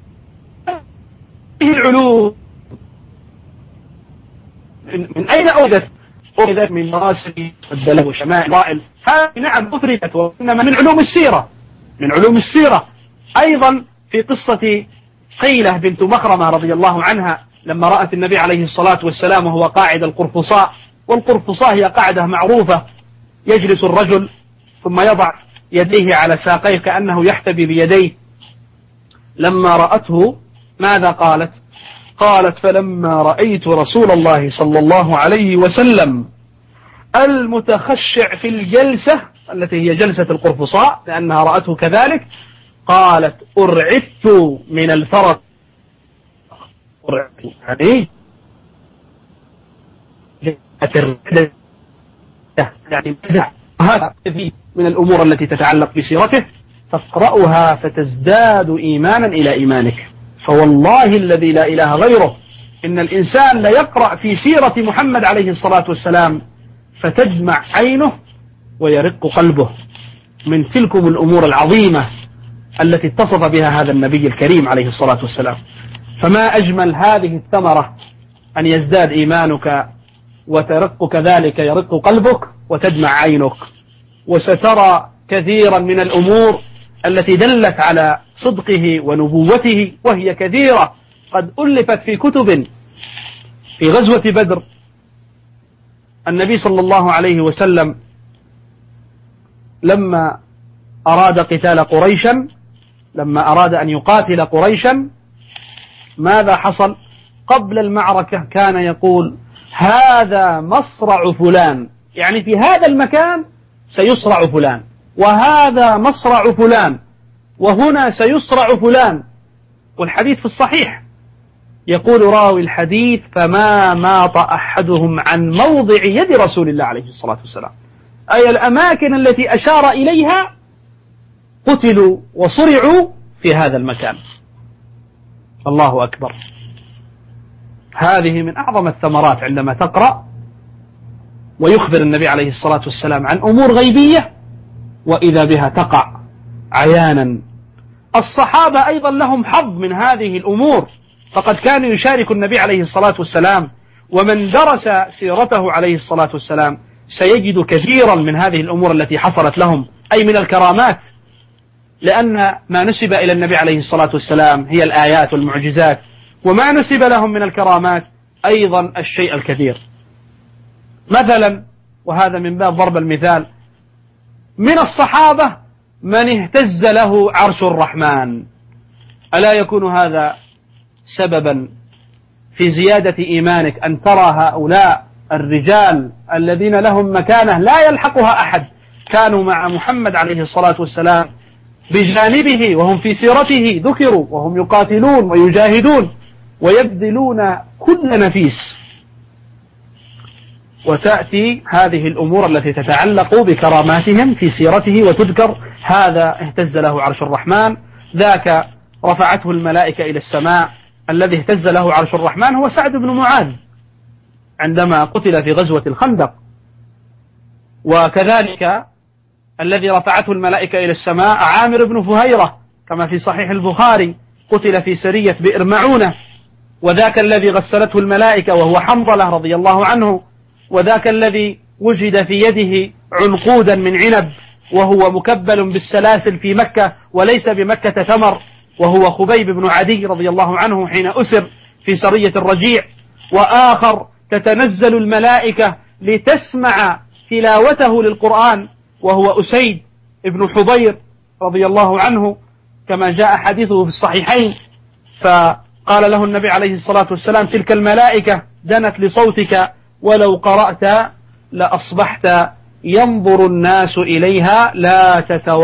[SPEAKER 3] العلوم من أين أوجدت؟ أوجدت من مراسل الدلائل وشمائل. هذه نعم أثرت، وإنما من علوم السيرة، من علوم السيرة. أيضا في قصة قيلة بنت مخرمة رضي الله عنها لما رأت النبي عليه الصلاة والسلام وهو قاعد القرفصاء، والقرفصاء هي قاعدة معروفة يجلس الرجل ثم يضع يديه على ساقيه كأنه يحتبي بيديه. لما رأته ماذا قالت؟ قالت فلما رأيت رسول الله صلى الله عليه وسلم المتخشع في الجلسة التي هي جلسة القرفصاء لأنها رأته كذلك، قالت أرعدت من الفرط. أرعدت يعني هذا من الأمور التي تتعلق بسيرته، تقرأها فتزداد إيمانا إلى إيمانك. فوالله الذي لا إله غيره إن الإنسان لا يقرأ في سيرة محمد عليه الصلاة والسلام فتجمع عينه ويرق قلبه من تلكم الأمور العظيمة التي اتصف بها هذا النبي الكريم عليه الصلاة والسلام. فما أجمل هذه الثمرة أن يزداد إيمانك وترق كذلك يرق قلبك وتدمع عينك. وسترى كثيرا من الأمور التي دلت على صدقه ونبوته، وهي كثيرة قد ألفت في كتب. في غزوة بدر النبي صلى الله عليه وسلم لما أراد قتال قريشا، لما أراد أن يقاتل قريشا، ماذا حصل؟ قبل المعركة كان يقول هذا مصرع فلان، يعني في هذا المكان سيصرع فلان، وهذا مصرع فلان، وهنا سيصرع فلان. والحديث في الصحيح يقول راوي الحديث فما ماط أحدهم عن موضع يد رسول الله عليه الصلاة والسلام، أي الأماكن التي أشار إليها قتلوا وصرعوا في هذا المكان. الله أكبر. هذه من أعظم الثمرات عندما تقرأ ويخبر النبي عليه الصلاة والسلام عن أمور غيبية وإذا بها تقع عيانا. الصحابة أيضا لهم حظ من هذه الأمور، فقد كانوا يشاركوا النبي عليه الصلاة والسلام، ومن درس سيرته عليه الصلاة والسلام سيجد كثيرا من هذه الأمور التي حصلت لهم، أي من الكرامات، لأن ما نسب إلى النبي عليه الصلاة والسلام هي الآيات والمعجزات، وما نسب لهم من الكرامات أيضا الشيء الكثير. مثلا، وهذا من باب ضرب المثال، من الصحابة من اهتز له عرش الرحمن. ألا يكون هذا سببا في زيادة إيمانك أن ترى هؤلاء الرجال الذين لهم مكانة لا يلحقها أحد، كانوا مع محمد عليه الصلاة والسلام بجانبه، وهم في سيرته ذكروا وهم يقاتلون ويجاهدون ويبذلون كل نفيس. وتأتي هذه الأمور التي تتعلق بكراماتهم في سيرته وتذكر: هذا اهتز له عرش الرحمن، ذاك رفعته الملائكة إلى السماء. الذي اهتز له عرش الرحمن هو سعد بن معاذ عندما قتل في غزوة الخندق، وكذلك الذي رفعته الملائكة إلى السماء عامر بن فهيرة كما في صحيح البخاري، قتل في سرية بئر معونة. وذاك الذي غسلته الملائكة وهو حنظلة رضي الله عنه، وذاك الذي وجد في يده عنقودا من عنب وهو مكبل بالسلاسل في مكة وليس بمكة ثمر، وهو خبيب بن عدي رضي الله عنه حين أسر في سرية الرجيع. وآخر تتنزل الملائكة لتسمع تلاوته للقرآن وهو أسيد بن حضير رضي الله عنه كما جاء حديثه في الصحيحين، فقال له النبي عليه الصلاة والسلام: تلك الملائكة دنت لصوتك ولو قرأت لأصبحت ينظر الناس إليها لا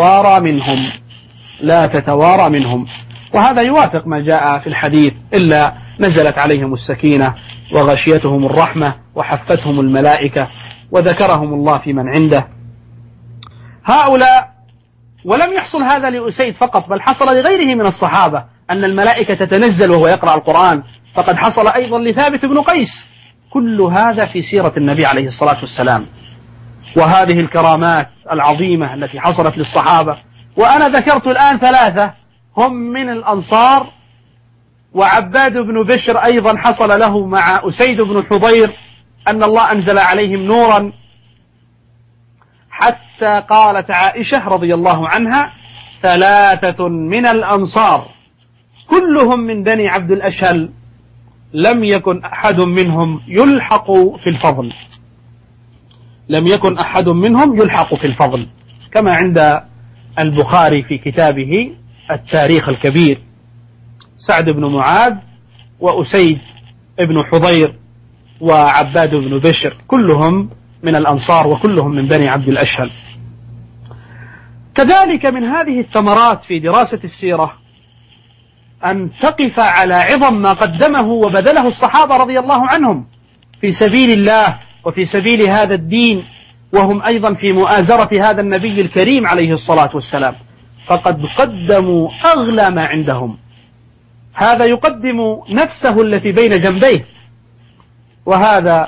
[SPEAKER 3] تتوارى منهم. وهذا يوافق ما جاء في الحديث: إلا نزلت عليهم السكينة وغشيتهم الرحمة وحفتهم الملائكة وذكرهم الله في من عنده. هؤلاء، ولم يحصل هذا لأسيد فقط، بل حصل لغيره من الصحابة أن الملائكة تتنزل وهو يقرأ القرآن، فقد حصل أيضا لثابت بن قيس. كل هذا في سيرة النبي عليه الصلاة والسلام. وهذه الكرامات العظيمة التي حصلت للصحابة، وأنا ذكرت الآن 3 هم من الأنصار، وعباد بن بشر أيضا حصل له مع أسيد بن حضير أن الله أنزل عليهم نورا، حتى قالت عائشة رضي الله عنها: 3 من الأنصار كلهم من بني عبد الأشهل لم يكن أحد منهم يلحق في الفضل، كما عند البخاري في كتابه التاريخ الكبير: سعد بن معاذ وأسيد بن حضير وعباد بن بشر، كلهم من الأنصار وكلهم من بني عبد الأشهل. كذلك من هذه الثمرات في دراسة السيرة أن تقف على عظم ما قدمه وبذله الصحابة رضي الله عنهم في سبيل الله وفي سبيل هذا الدين، وهم أيضا في مؤازرة هذا النبي الكريم عليه الصلاة والسلام، فقد قدموا أغلى ما عندهم. هذا يقدم نفسه التي بين جنبيه، وهذا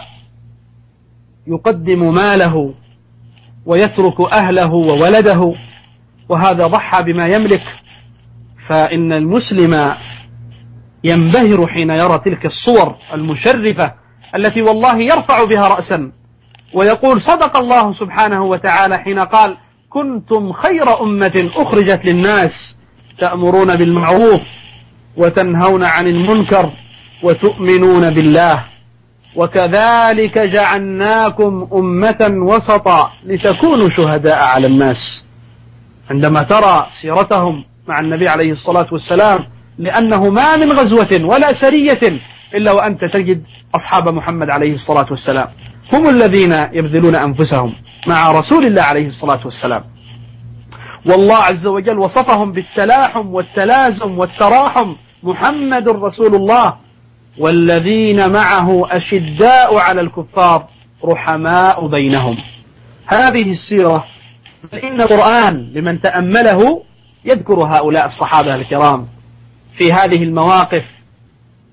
[SPEAKER 3] يقدم ماله ويترك أهله وولده، وهذا ضحى بما يملك. فإن المسلم ينبهر حين يرى تلك الصور المشرفة التي والله يرفع بها رأسا ويقول: صدق الله سبحانه وتعالى حين قال: كنتم خير أمة أخرجت للناس تأمرون بالمعروف وتنهون عن المنكر وتؤمنون بالله وكذلك جعلناكم أمة وسطا لتكونوا شهداء على الناس. عندما ترى سيرتهم مع النبي عليه الصلاة والسلام، لأنه ما من غزوة ولا سرية إلا وأنت تجد أصحاب محمد عليه الصلاة والسلام هم الذين يبذلون أنفسهم مع رسول الله عليه الصلاة والسلام. والله عز وجل وصفهم بالتلاحم والتلازم والتراحم: محمد رسول الله والذين معه أشداء على الكفار رحماء بينهم. هذه السيرة، إن القرآن لمن تأمله يذكر هؤلاء الصحابة الكرام في هذه المواقف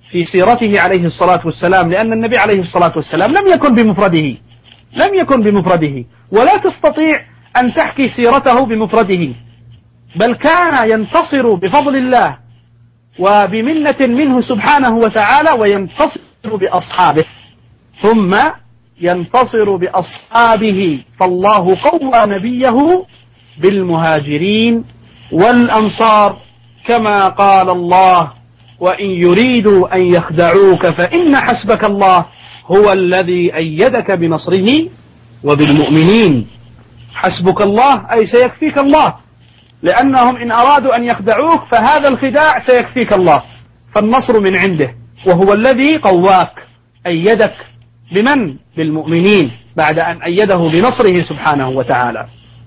[SPEAKER 3] في سيرته عليه الصلاة والسلام، لأن النبي عليه الصلاة والسلام لم يكن بمفرده، ولا تستطيع أن تحكي سيرته بمفرده، بل كان ينتصر بفضل الله وبمنة منه سبحانه وتعالى، وينتصر بأصحابه، ثم ينتصر بأصحابه. فالله قوى نبيه بالمهاجرين والأنصار، كما قال الله: وإن يريدوا أن يخدعوك فإن حسبك الله هو الذي أيدك بنصره وبالمؤمنين. حسبك الله أي سيكفيك الله، لأنهم إن أرادوا أن يخدعوك فهذا الخداع سيكفيك الله، فالنصر من عنده، وهو الذي قواك أيدك بمن؟ بالمؤمنين، بعد أن أيده بنصره سبحانه وتعالى.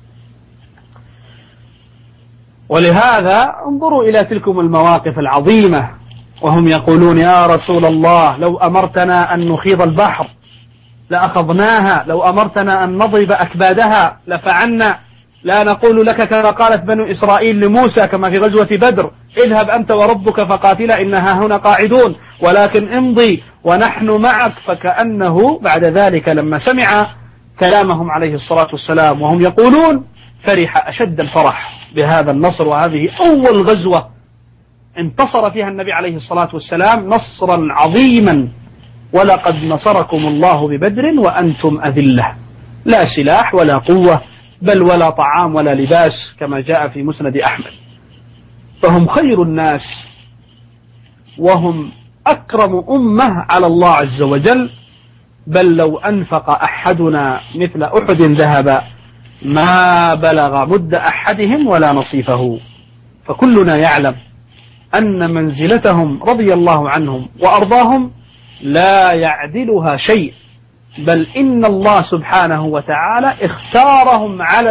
[SPEAKER 3] ولهذا انظروا إلى تلكم المواقف العظيمة، وهم يقولون: يا رسول الله، لو أمرتنا أن نخيض البحر لأخذناها، لو أمرتنا أن نضرب أكبادها لفعلنا، لا نقول لك كما قالت بنو إسرائيل لموسى كما في غزوة بدر: اذهب أنت وربك فقاتلا إنها هنا قاعدون، ولكن امضي ونحن معك. فكأنه بعد ذلك لما سمع كلامهم عليه الصلاة والسلام وهم يقولون، فرح أشد الفرح بهذا النصر، وهذه أول غزوة انتصر فيها النبي عليه الصلاة والسلام نصرا عظيما: ولقد نصركم الله ببدر وأنتم أذلة، لا سلاح ولا قوة، بل ولا طعام ولا لباس، كما جاء في مسند أحمد. فهم خير الناس، وهم أكرم أمة على الله عز وجل، بل لو أنفق أحدنا مثل أحد ذهبا ما بلغ مد أحدهم ولا نصيفه. فكلنا يعلم أن منزلتهم رضي الله عنهم وأرضاهم لا يعدلها شيء، بل إن الله سبحانه وتعالى اختارهم على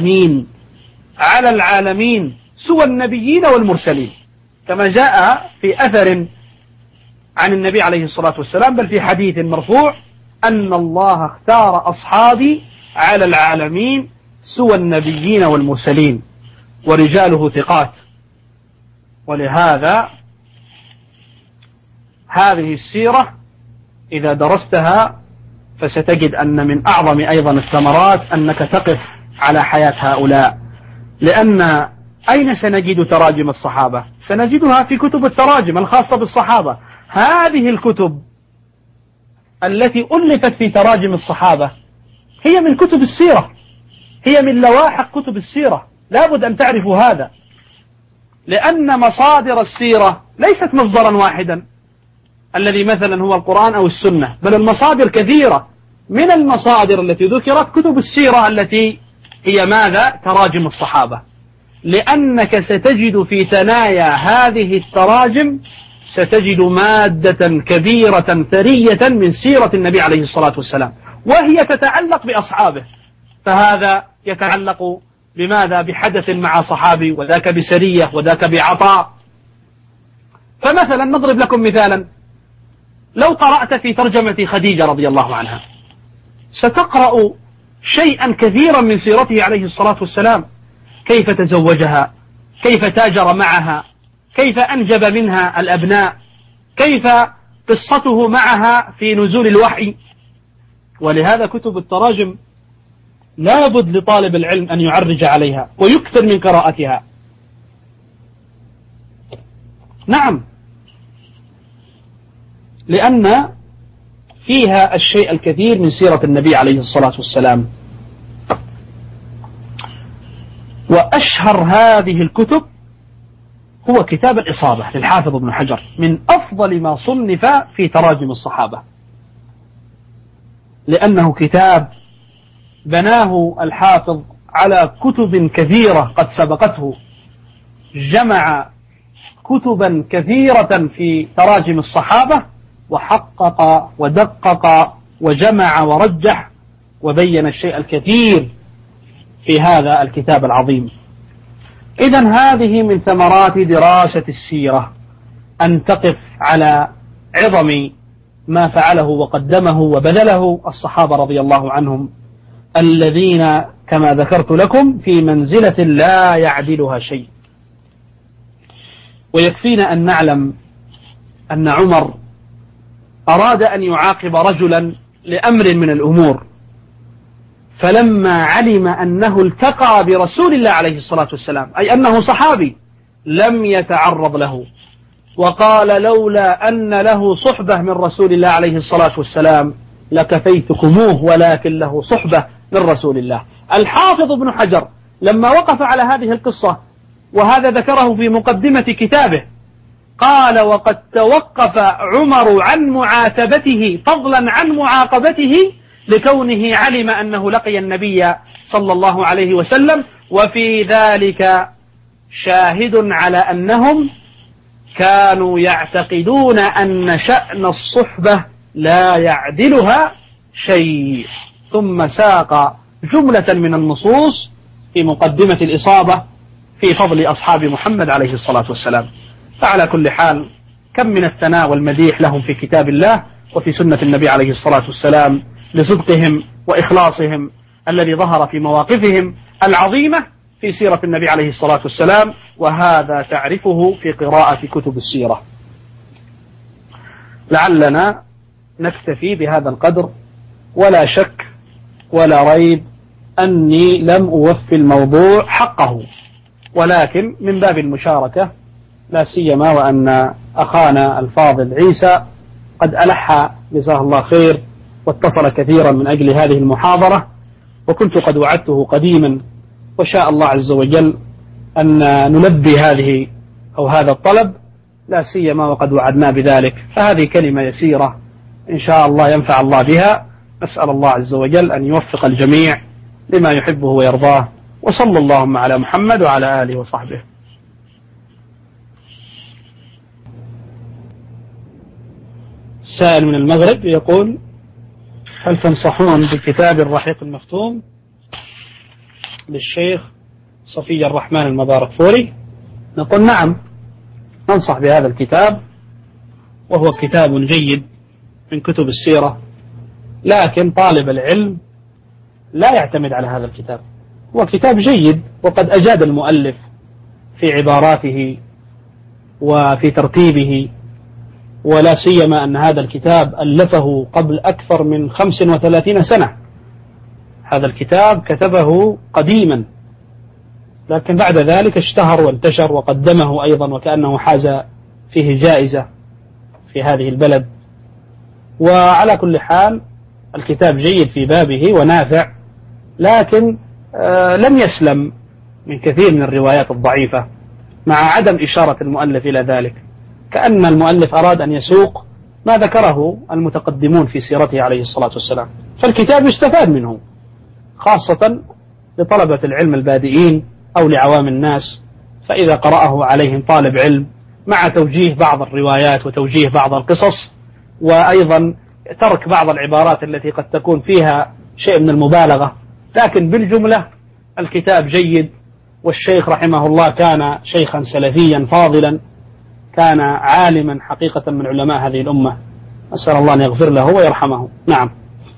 [SPEAKER 3] العالمين سوى النبيين والمرسلين، كما جاء في أثر عن النبي عليه الصلاة والسلام، بل في حديث مرفوع: أن الله اختار أصحابي على العالمين سوى النبيين والمرسلين، ورجاله ثقات. ولهذا هذه السيرة إذا درستها فستجد أن من أعظم أيضا الثمرات أنك تقف على حياة هؤلاء. لأن أين سنجد تراجم الصحابة؟ سنجدها في كتب التراجم الخاصة بالصحابة. هذه الكتب التي ألفت في تراجم الصحابة هي من كتب السيرة، هي من لواحق كتب السيرة، لابد أن تعرفوا هذا، لأن مصادر السيرة ليست مصدرا واحدا الذي مثلا هو القرآن أو السنة، بل المصادر كثيرة. من المصادر التي ذكرت كتب السيرة التي هي ماذا؟ تراجم الصحابة، لأنك ستجد في ثنايا هذه التراجم ستجد مادة كبيرة ثرية من سيرة النبي عليه الصلاة والسلام، وهي تتعلق بأصحابه. فهذا يتعلق بماذا؟ بحدث مع صحابي، وذاك بسرية، وذاك بعطاء. فمثلا نضرب لكم مثالا: لو قرأت في ترجمة خديجة رضي الله عنها ستقرأ شيئا كثيرا من سيرته عليه الصلاة والسلام، كيف تزوجها، كيف تاجر معها، كيف أنجب منها الأبناء، كيف قصته معها في نزول الوحي. ولهذا كتب التراجم لا بد لطالب العلم أن يعرج عليها ويكثر من قراءتها. نعم، لأن فيها الشيء الكثير من سيرة النبي عليه الصلاة والسلام. وأشهر هذه الكتب هو كتاب الإصابة للحافظ ابن حجر، من أفضل ما صنف في تراجم الصحابة، لأنه كتاب بناه الحافظ على كتب كثيرة قد سبقته، جمع كتبا كثيرة في تراجم الصحابة، وحقق ودقق وجمع ورجح وبين الشيء الكثير في هذا الكتاب العظيم. إذن هذه من ثمرات دراسة السيرة، أن تقف على عظم ما فعله وقدمه وبذله الصحابة رضي الله عنهم، الذين كما ذكرت لكم في منزلة لا يعدلها شيء. ويكفينا أن نعلم أن عمر أراد أن يعاقب رجلا لأمر من الأمور، فلما علم أنه التقى برسول الله عليه الصلاة والسلام، أي أنه صحابي، لم يتعرض له، وقال لولا أن له صحبة من رسول الله عليه الصلاة والسلام لكفيتكموه، ولكن له صحبة من رسول الله. الحافظ ابن حجر لما وقف على هذه القصة، وهذا ذكره في مقدمة كتابه، قال وقد توقف عمر عن معاتبته فضلا عن معاقبته لكونه علم أنه لقي النبي صلى الله عليه وسلم، وفي ذلك شاهد على أنهم كانوا يعتقدون أن شأن الصحبة لا يعدلها شيء. ثم ساق جملة من النصوص في مقدمة الإصابة في فضل أصحاب محمد عليه الصلاة والسلام. فعلى كل حال كم من الثناء والمديح لهم في كتاب الله وفي سنة النبي عليه الصلاة والسلام لصدقهم وإخلاصهم الذي ظهر في مواقفهم العظيمة في سيرة النبي عليه الصلاة والسلام، وهذا تعرفه في قراءة كتب السيرة. لعلنا نكتفي بهذا القدر، ولا شك ولا ريب أني لم أوفي الموضوع حقه، ولكن من باب المشاركة، لا سيما وأن أخانا الفاضل عيسى قد ألح جزاه الله خير واتصل كثيرا من أجل هذه المحاضرة، وكنت قد وعدته قديما، وشاء الله عز وجل أن نلبي هذه أو هذا الطلب، لا سيما وقد وعدنا بذلك. فهذه كلمة يسيرة إن شاء الله ينفع الله بها. نسأل الله عز وجل أن يوفق الجميع لما يحبه ويرضاه، وصلى اللهم على محمد وعلى آله وصحبه. سائل من المغرب يقول: هل تنصحون بكتاب الرحيق المختوم للشيخ صفي الرحمن المبارك فوري؟ نقول نعم، ننصح بهذا الكتاب، وهو كتاب جيد من كتب السيرة، لكن طالب العلم لا يعتمد على هذا الكتاب. هو كتاب جيد وقد أجاد المؤلف في عباراته وفي ترتيبه، ولا سيما أن هذا الكتاب ألفه قبل أكثر من 35 سنة. هذا الكتاب كتبه قديما، لكن بعد ذلك اشتهر وانتشر، وقدمه أيضا وكأنه حاز فيه جائزة في هذه البلد. وعلى كل حال الكتاب جيد في بابه ونافع، لكن لم يسلم من كثير من الروايات الضعيفة، مع عدم إشارة المؤلف إلى ذلك، كأن المؤلف أراد أن يسوق ما ذكره المتقدمون في سيرته عليه الصلاة والسلام. فالكتاب يستفاد منه، خاصة لطلبة العلم البادئين أو لعوام الناس، فإذا قرأه عليهم طالب علم مع توجيه بعض الروايات وتوجيه بعض القصص، وأيضا ترك بعض العبارات التي قد تكون فيها شيء من المبالغة، لكن بالجملة الكتاب جيد. والشيخ رحمه الله كان شيخا سلفيا فاضلا، كان عالما حقيقة من علماء هذه الأمة، أسأل الله أن يغفر له ويرحمه. نعم.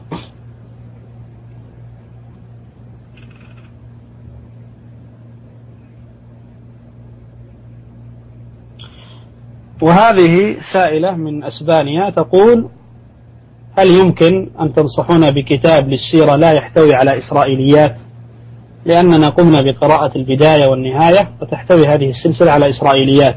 [SPEAKER 3] وهذه سائلة من أسبانيا تقول: هل يمكن أن تنصحونا بكتاب للسيرة لا يحتوي على إسرائيليات؟ لأننا قمنا بقراءة البداية والنهاية، وتحتوي هذه السلسلة على إسرائيليات.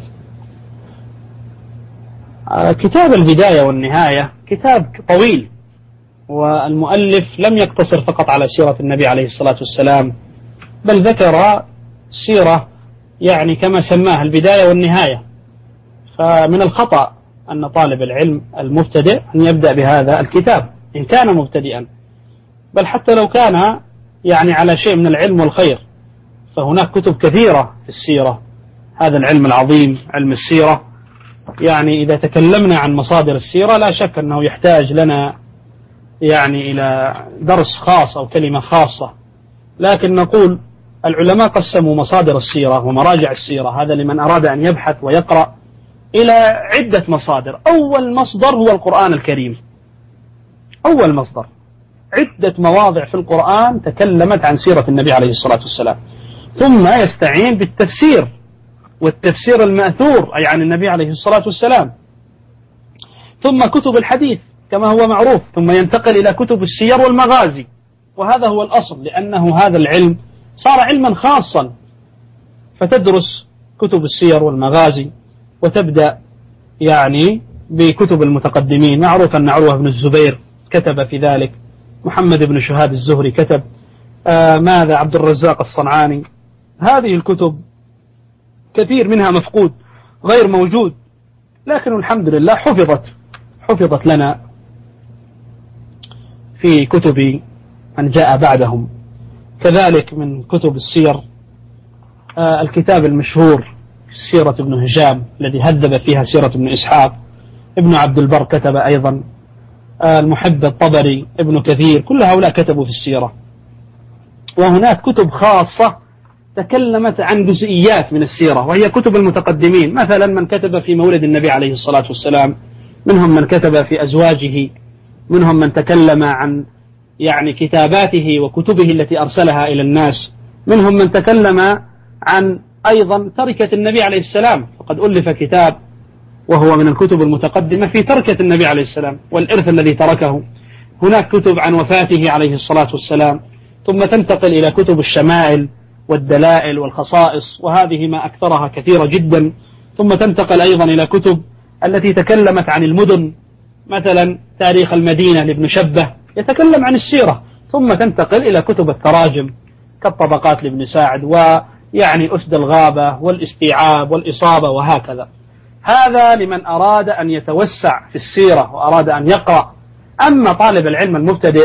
[SPEAKER 3] كتاب البداية والنهاية كتاب طويل، والمؤلف لم يقتصر فقط على سيرة النبي عليه الصلاة والسلام، بل ذكر سيرة يعني كما سماها البداية والنهاية. فمن الخطأ أن طالب العلم المبتدئ أن يبدأ بهذا الكتاب إن كان مبتدئا، بل حتى لو كان يعني على شيء من العلم والخير، فهناك كتب كثيرة في السيرة، هذا العلم العظيم علم السيرة. يعني إذا تكلمنا عن مصادر السيرة لا شك أنه يحتاج لنا يعني إلى درس خاص أو كلمة خاصة، لكن نقول العلماء قسموا مصادر السيرة ومراجع السيرة، هذا لمن أراد أن يبحث ويقرأ، إلى عدة مصادر. أول مصدر هو القرآن الكريم، أول مصدر. عدة مواضع في القرآن تكلمت عن سيرة النبي عليه الصلاة والسلام، ثم يستعين بالتفسير، والتفسير المأثور أي عن النبي عليه الصلاة والسلام. ثم كتب الحديث كما هو معروف، ثم ينتقل إلى كتب السير والمغازي، وهذا هو الأصل، لأنه هذا العلم صار علما خاصا. فتدرس كتب السير والمغازي وتبدأ يعني بكتب المتقدمين. معروف أن عروة بن الزبير كتب في ذلك، محمد بن شهاب الزهري كتب، عبد الرزاق الصنعاني. هذه الكتب كثير منها مفقود غير موجود، لكن الحمد لله حفظت لنا في كتب من جاء بعدهم. كذلك من كتب السير الكتاب المشهور سيرة ابن هشام الذي هذب فيها سيرة ابن إسحاق. ابن عبد البر كتب أيضا، المحب الطبري، ابن كثير، كل هؤلاء كتبوا في السيرة. وهناك كتب خاصة تكلمت عن جزئيات من السيرة، وهي كتب المتقدمين. مثلا من كتب في مولد النبي عليه الصلاة والسلام، منهم من كتب في أزواجه، منهم من تكلم عن يعني كتاباته وكتبه التي أرسلها إلى الناس، منهم من تكلم عن أيضا تركة النبي عليه السلام، فقد ألف كتاب وهو من الكتب المتقدمة في تركة النبي عليه السلام والإرث الذي تركه. هناك كتب عن وفاته عليه الصلاة والسلام. ثم تنتقل إلى كتب الشمائل والدلائل والخصائص، وهذه ما أكثرها كثيرة جدا. ثم تنتقل أيضا إلى كتب التي تكلمت عن المدن، مثلا تاريخ المدينة لابن شبه يتكلم عن السيرة. ثم تنتقل إلى كتب التراجم كالطبقات لابن ساعد، ويعني أسد الغابة والاستيعاب والإصابة وهكذا. هذا لمن أراد أن يتوسع في السيرة وأراد أن يقرأ. أما طالب العلم المبتدئ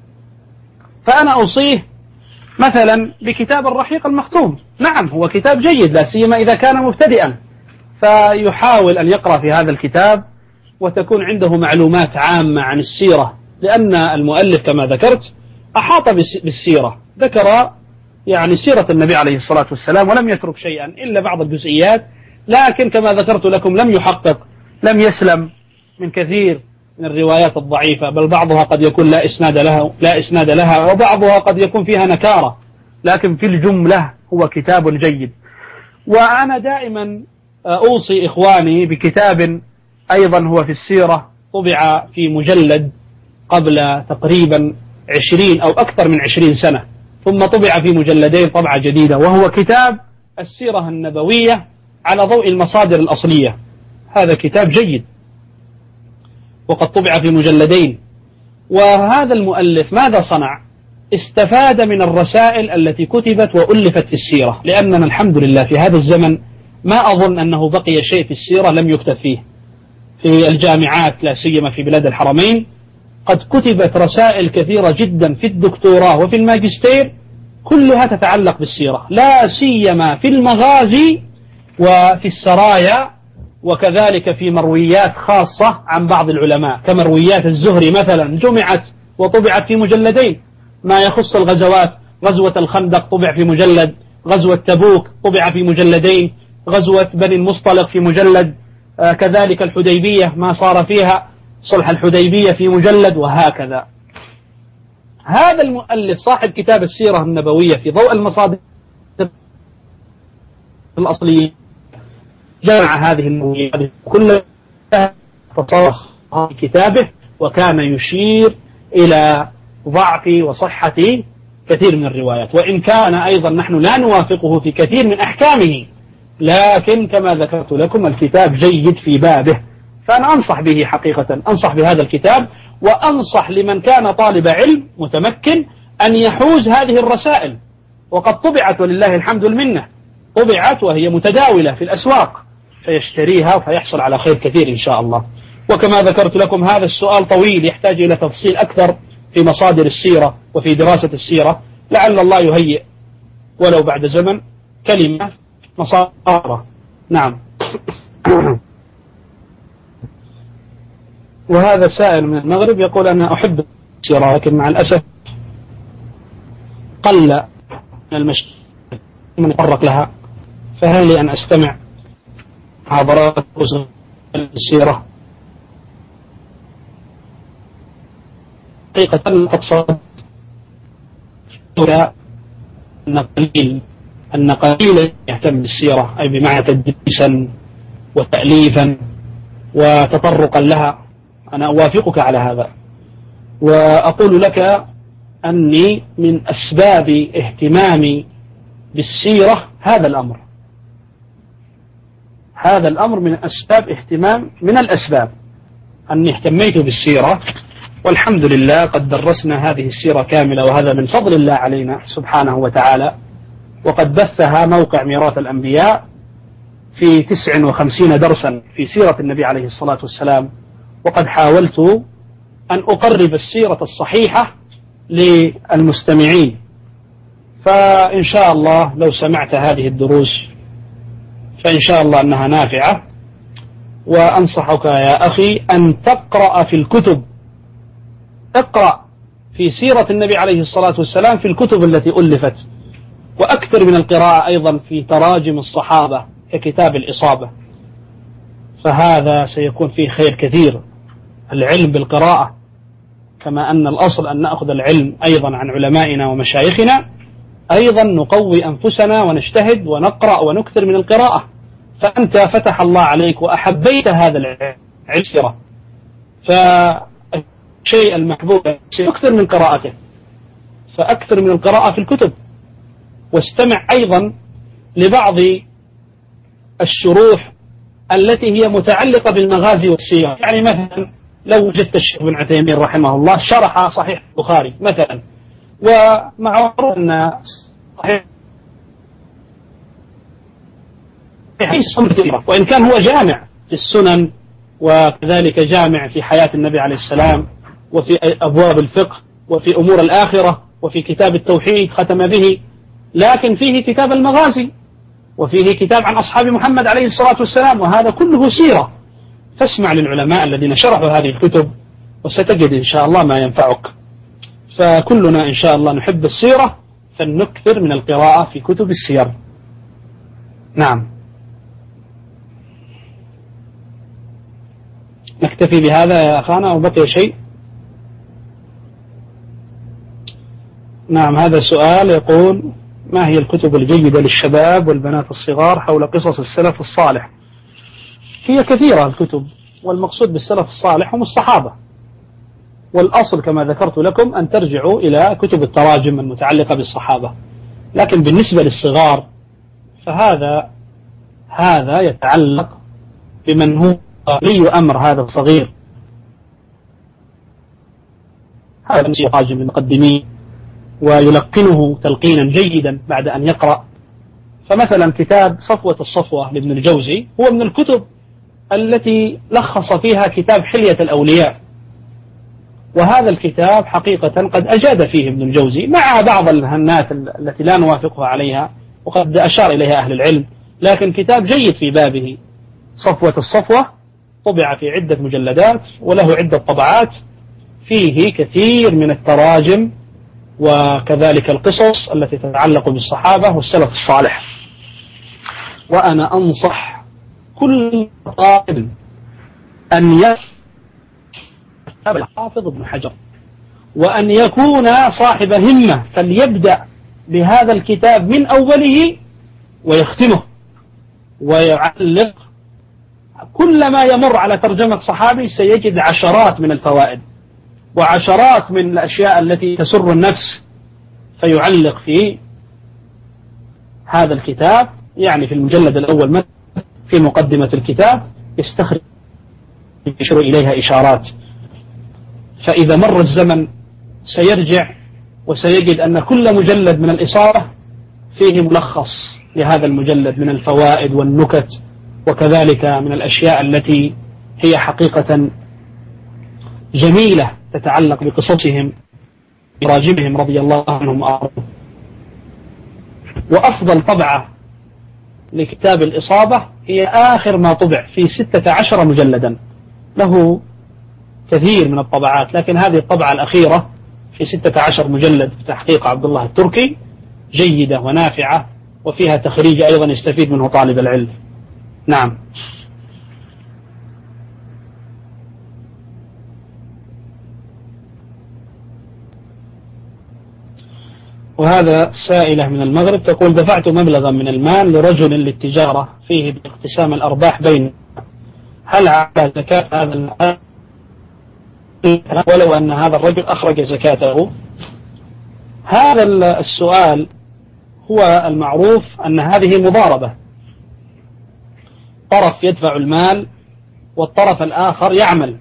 [SPEAKER 3] فأنا أوصيه مثلا بكتاب الرحيق المختوم. نعم هو كتاب جيد، لا سيما إذا كان مبتدئا، فيحاول أن يقرأ في هذا الكتاب وتكون عنده معلومات عامة عن السيرة، لأن المؤلف كما ذكرت أحاط بالسيرة، ذكر يعني سيرة النبي عليه الصلاة والسلام ولم يترك شيئا إلا بعض الجزئيات. لكن كما ذكرت لكم لم يحقق، لم يسلم من كثير من الروايات الضعيفة، بل بعضها قد يكون لا إسناد لها وبعضها قد يكون فيها نكارة، لكن في الجملة هو كتاب جيد. وأنا دائما أوصي إخواني بكتاب أيضا هو في السيرة، طبع في مجلد قبل تقريبا 20 أو أكثر من 20 سنة، ثم طبع في مجلدين طبعة جديدة، وهو كتاب السيرة النبوية على ضوء المصادر الأصلية. هذا كتاب جيد وقد طبع في مجلدين. وهذا المؤلف ماذا صنع؟ استفاد من الرسائل التي كتبت وألفت في السيرة، لأننا الحمد لله في هذا الزمن ما أظن أنه بقي شيء في السيرة لم يكتب فيه. في الجامعات لا سيما في بلاد الحرمين قد كتبت رسائل كثيرة جدا في الدكتوراه وفي الماجستير، كلها تتعلق بالسيرة، لا سيما في المغازي وفي السرايا، وكذلك في مرويات خاصة عن بعض العلماء كمرويات الزهري مثلا، جمعت وطبعت في مجلدين. ما يخص الغزوات، غزوة الخندق طبع في مجلد، غزوة تبوك طبع في مجلدين، غزوة بني المصطلق في مجلد، كذلك الحديبية ما صار فيها، صلح الحديبية في مجلد، وهكذا. هذا المؤلف صاحب كتاب السيرة النبوية في ضوء المصادر الأصلية جمع هذه المرويات كلها فصرخ في كتابه، وكان يشير إلى ضعف وصحة كثير من الروايات، وإن كان أيضا نحن لا نوافقه في كثير من أحكامه، لكن كما ذكرت لكم الكتاب جيد في بابه. فأنا أنصح به حقيقة، أنصح بهذا الكتاب، وأنصح لمن كان طالب علم متمكن أن يحوز هذه الرسائل. وقد طبعت ولله الحمد المنة، طبعت وهي متداولة في الأسواق، فيشتريها فيحصل على خير كثير إن شاء الله. وكما ذكرت لكم هذا السؤال طويل يحتاج إلى تفصيل أكثر في مصادر السيرة وفي دراسة السيرة، لعل الله يهيئ ولو بعد زمن كلمة مصادر. نعم. وهذا سائل من المغرب يقول أنا أحب السيرة، لكن مع الأسف قل من المشكلة من يتطرق لها، فهل لي أن أستمع محاضرات السيرة؟ حقيقة قد صار أن قليلا يهتم بالسيرة، أي بمعنى تدريسا وتأليفا وتطرقا لها، أنا أوافقك على هذا، وأقول لك أني من أسباب اهتمامي بالسيرة هذا الأمر. هذا الأمر من أسباب اهتمام، من الأسباب أني اهتميت بالسيرة، والحمد لله قد درسنا هذه السيرة كاملة، وهذا من فضل الله علينا سبحانه وتعالى. وقد بثها موقع ميراث الأنبياء في 59 درسا في سيرة النبي عليه الصلاة والسلام. وقد حاولت أن أقرب السيرة الصحيحة للمستمعين، فإن شاء الله لو سمعت هذه الدروس فإن شاء الله أنها نافعة. وأنصحك يا أخي أن تقرأ في الكتب، اقرأ في سيرة النبي عليه الصلاة والسلام في الكتب التي ألفت، وأكثر من القراءة أيضا في تراجم الصحابة ككتاب الإصابة، فهذا سيكون فيه خير كثير. العلم بالقراءة، كما أن الأصل أن نأخذ العلم أيضا عن علمائنا ومشايخنا، أيضا نقوي أنفسنا ونجتهد ونقرأ ونكثر من القراءة. فأنت فتح الله عليك وأحبيت هذا العلم، فالشيء المحبوب أكثر من قراءته، فأكثر من القراءة في الكتب، واستمع أيضا لبعض الشروح التي هي متعلقة بالمغازي والسير. يعني مثلا لو وجدت الشيخ ابن عثيمين رحمه الله شرح صحيح البخاري مثلا، ومعروف أن صحيح وإن كان هو جامع في السنن، وكذلك جامع في حياة النبي عليه السلام، وفي أبواب الفقه، وفي أمور الآخرة، وفي كتاب التوحيد ختم به، لكن فيه كتاب المغازي، وفيه كتاب عن أصحاب محمد عليه الصلاة والسلام، وهذا كله سيرة. فاسمع للعلماء الذين شرحوا هذه الكتب وستجد إن شاء الله ما ينفعك. فكلنا إن شاء الله نحب السيرة، فلنكثر من القراءة في كتب السير. نعم، نكتفي بهذا يا أخانا أو بقي شيء؟ نعم، هذا سؤال يقول: ما هي الكتب الجيدة للشباب والبنات الصغار حول قصص السلف الصالح؟ هي كثيرة الكتب، والمقصود بالسلف الصالح هم الصحابة، والأصل كما ذكرت لكم أن ترجعوا إلى كتب التراجم المتعلقة بالصحابة. لكن بالنسبة للصغار فهذا يتعلق بمن هو ولي أمر هذا الصغير، هذا يتراجم المقدمين ويلقنه تلقينا جيدا بعد أن يقرأ. فمثلا كتاب صفوة الصفوة لابن الجوزي هو من الكتب التي لخص فيها كتاب حلية الأولياء، وهذا الكتاب حقيقة قد أجاد فيه ابن الجوزي مع بعض الهنات التي لا نوافقها عليها، وقد أشار إليها أهل العلم، لكن كتاب جيد في بابه. صفوة الصفوة طبع في عدة مجلدات وله عدة طبعات، فيه كثير من التراجم وكذلك القصص التي تتعلق بالصحابة والسلف الصالح. وأنا أنصح كل طالب أن يكتب الحافظ ابن حجر، وأن يكون صاحب همة، فليبدأ بهذا الكتاب من أوله ويختمه ويعلق. كلما يمر على ترجمة صحابي سيجد عشرات من الفوائد وعشرات من الأشياء التي تسر النفس، فيعلق في هذا الكتاب، يعني في المجلد الأول في مقدمة الكتاب يستخرج يشير إليها إشارات. فإذا مر الزمن سيرجع وسيجد أن كل مجلد من الإصابة فيه ملخص لهذا المجلد من الفوائد والنكت، وكذلك من الأشياء التي هي حقيقة جميلة تتعلق بقصصهم براجمهم رضي الله عنهم وأرضاهم. وأفضل طبعة لكتاب الإصابة هي آخر ما طبع في 16 مجلدا، له كثير من الطبعات، لكن هذه الطبعة الأخيرة في 16 مجلد بتحقيق عبد الله التركي جيدة ونافعة، وفيها تخريج أيضا يستفيد منه طالب العلم. نعم. وهذا سائلة من المغرب تقول: دفعت مبلغا من المال لرجل للتجارة فيه باقتسام الأرباح بين، هل على زكاة هذا المال ولو أن هذا الرجل أخرج زكاته؟ هذا السؤال هو المعروف أن هذه مضاربة، طرف يدفع المال والطرف الآخر يعمل،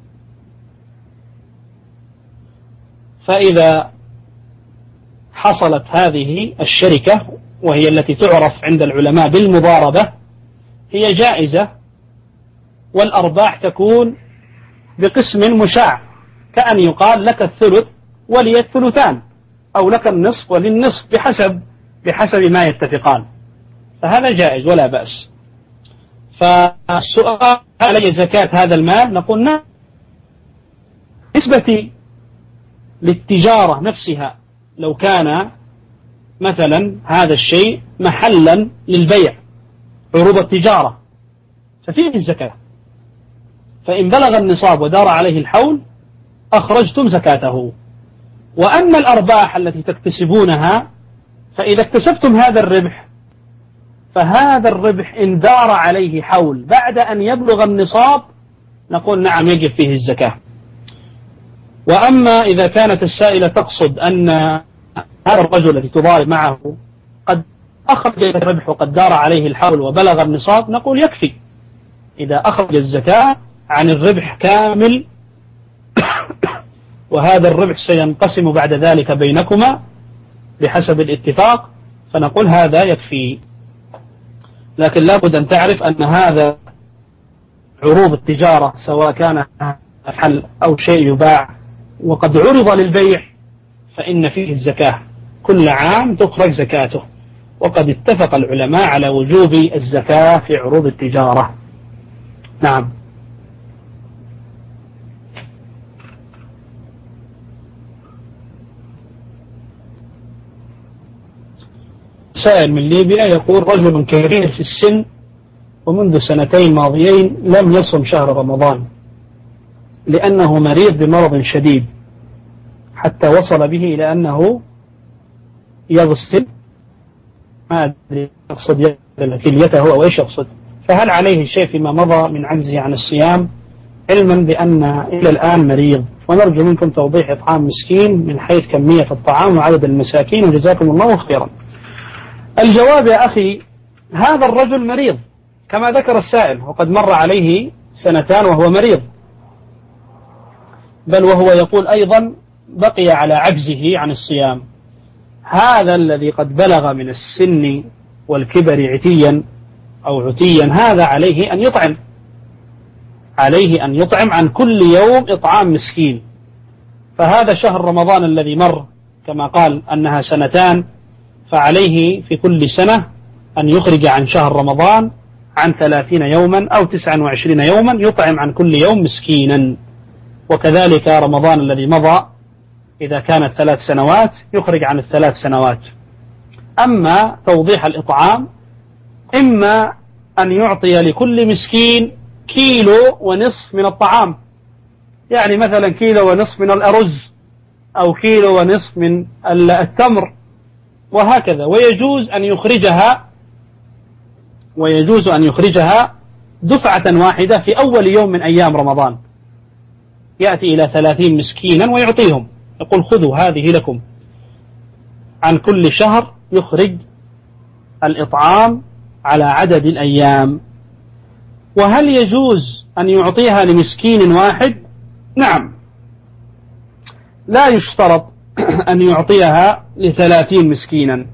[SPEAKER 3] فإذا حصلت هذه الشركة وهي التي تعرف عند العلماء بالمضاربة هي جائزة، والأرباح تكون بقسم مشاع، كأن يقال لك الثلث ولي الثلثان، أو لك النصف وللنصف بحسب ما يتفقان، فهذا جائز ولا بأس. فالسؤال علي زكاة هذا المال؟ نقول نعم، نسبة للتجارة نفسها، لو كان مثلا هذا الشيء محلا للبيع، عروض التجارة، ففيه الزكاة، فإن بلغ النصاب ودار عليه الحول أخرجتم زكاته. وأما الأرباح التي تكتسبونها، فإذا اكتسبتم هذا الربح، فهذا الربح إن دار عليه حول بعد أن يبلغ النصاب نقول نعم يجب فيه الزكاة. وأما إذا كانت السائلة تقصد أن هذا الرجل الذي تضارب معه قد أخرج الربح وقد دار عليه الحول وبلغ النصاب، نقول يكفي إذا أخرج الزكاة عن الربح كامل، وهذا الربح سينقسم بعد ذلك بينكما بحسب الاتفاق، فنقول هذا يكفي. لكن لابد أن تعرف أن هذا عروض التجارة، سواء كان حل أو شيء يباع وقد عرض للبيع، فإن فيه الزكاة، كل عام تخرج زكاته، وقد اتفق العلماء على وجوب الزكاة في عروض التجارة. نعم. سائل من ليبيا يقول: رجل كبير في السن ومنذ 2 ماضيين لم يصم شهر رمضان لأنه مريض بمرض شديد، حتى وصل به إلى أنه يغسل، ما أدري يقصد كليته أو إيش يقصد، فهل عليه شيء فيما مضى من عجزه عن الصيام، علما بأن إلى الآن مريض؟ ونرجو منكم توضيح إطعام مسكين من حيث كمية الطعام وعدد المساكين، وجزاكم الله خيرا. الجواب يا أخي، هذا الرجل مريض كما ذكر السائل، وقد مر عليه 2 وهو مريض، بل وهو يقول أيضا بقي على عجزه عن الصيام. هذا الذي قد بلغ من السن والكبر عتيا أو عتيا، هذا عليه أن يطعم عن كل يوم إطعام مسكين. فهذا شهر رمضان الذي مر كما قال أنها 2، فعليه في كل سنة أن يخرج عن شهر رمضان عن 30 يوما أو 29 يوما، يطعم عن كل يوم مسكينا. وكذلك رمضان الذي مضى إذا كانت 3 سنوات يخرج عن 3 سنوات. أما توضيح الإطعام، إما أن يعطي لكل مسكين 1.5 كيلو من الطعام، يعني مثلا 1.5 كيلو من الأرز أو 1.5 كيلو من التمر، وهكذا. ويجوز أن يخرجها دفعة واحدة في أول يوم من أيام رمضان، يأتي إلى 30 مسكينا ويعطيهم، يقول خذوا هذه لكم. عن كل شهر يخرج الإطعام على عدد الأيام. وهل يجوز أن يعطيها لمسكين واحد؟ نعم، لا يشترط أن يعطيها ل30 مسكينا.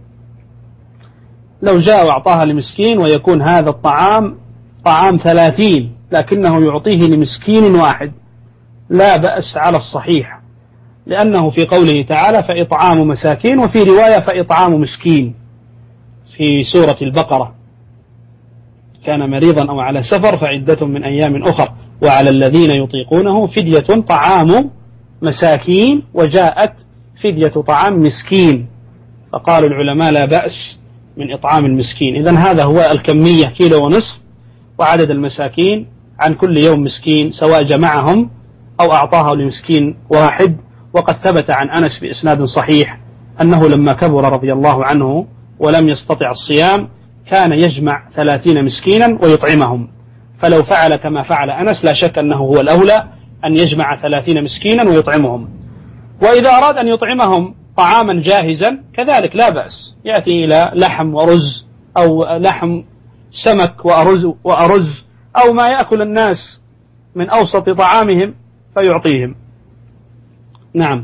[SPEAKER 3] لو جاء وأعطاها لمسكين ويكون هذا الطعام طعام 30، لكنه يعطيه لمسكين واحد، لا بأس على الصحيح، لأنه في قوله تعالى فإطعام مساكين، وفي رواية فإطعام مسكين في سورة البقرة: كان مريضا أو على سفر فعدة من أيام أخر وعلى الذين يطيقونه فدية طعام مساكين، وجاءت فدية طعام مسكين، فقال العلماء لا بأس من إطعام المسكين. إذن هذا هو الكمية 1.5 كيلو، وعدد المساكين عن كل يوم مسكين، سواء جمعهم أو أعطاها لمسكين واحد. وقد ثبت عن أنس بإسناد صحيح أنه لما كبر رضي الله عنه ولم يستطع الصيام كان يجمع 30 مسكينا ويطعمهم، فلو فعل كما فعل أنس لا شك أنه هو الأولى، أن يجمع 30 مسكينا ويطعمهم. وإذا أراد أن يطعمهم طعاما جاهزا كذلك لا بأس، يأتي إلى لحم ورز أو لحم سمك وأرز أو ما يأكل الناس من أوسط طعامهم فيعطيهم. نعم.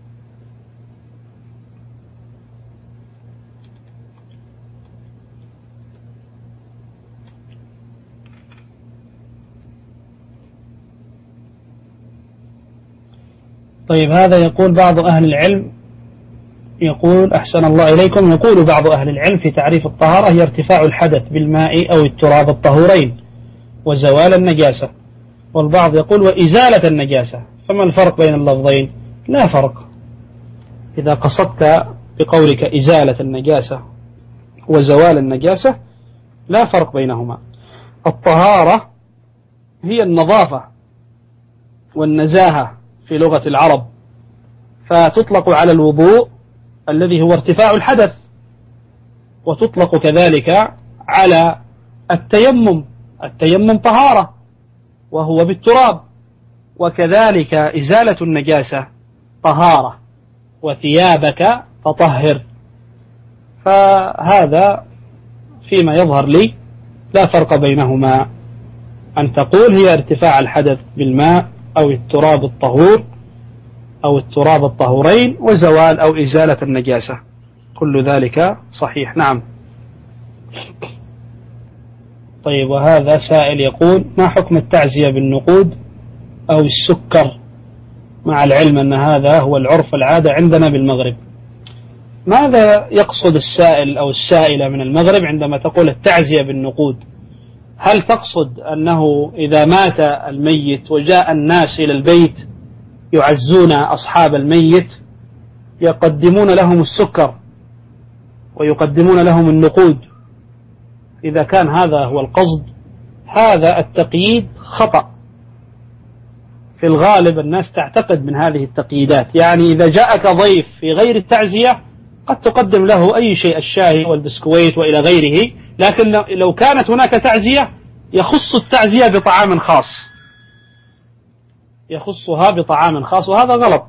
[SPEAKER 3] طيب، هذا يقول بعض أهل العلم، يقول أحسن الله إليكم، يقول بعض أهل العلم في تعريف الطهارة هي ارتفاع الحدث بالماء أو التراب الطهورين وزوال النجاسة، والبعض يقول وإزالة النجاسة، فما الفرق بين اللفظين؟ لا فرق. إذا قصدت بقولك إزالة النجاسة وزوال النجاسة لا فرق بينهما. الطهارة هي النظافة والنزاهة في لغة العرب، فتطلق على الوضوء الذي هو ارتفاع الحدث، وتطلق كذلك على التيمم طهارة وهو بالتراب، وكذلك إزالة النجاسة طهارة، وثيابك فطهر. فهذا فيما يظهر لي لا فرق بينهما، أن تقول هي ارتفاع الحدث بالماء أو التراب الطهور أو التراب الطهورين وزوال أو إزالة النجاسة، كل ذلك صحيح. نعم. طيب، وهذا سائل يقول ما حكم التعزية بالنقود أو السكر، مع العلم أن هذا هو العرف العادة عندنا بالمغرب؟ ماذا يقصد السائل أو السائلة من المغرب عندما تقول التعزية بالنقود؟ هل تقصد أنه إذا مات الميت وجاء الناس إلى البيت يعزون أصحاب الميت يقدمون لهم السكر ويقدمون لهم النقود؟ إذا كان هذا هو القصد، هذا التقييد خطأ. في الغالب الناس تعتقد من هذه التقييدات، يعني إذا جاءك ضيف في غير التعزية قد تقدم له أي شيء، الشاي والبسكويت وإلى غيره، لكن لو كانت هناك تعزية يخص التعزية بطعام خاص، يخصها بطعام خاص، وهذا غلط.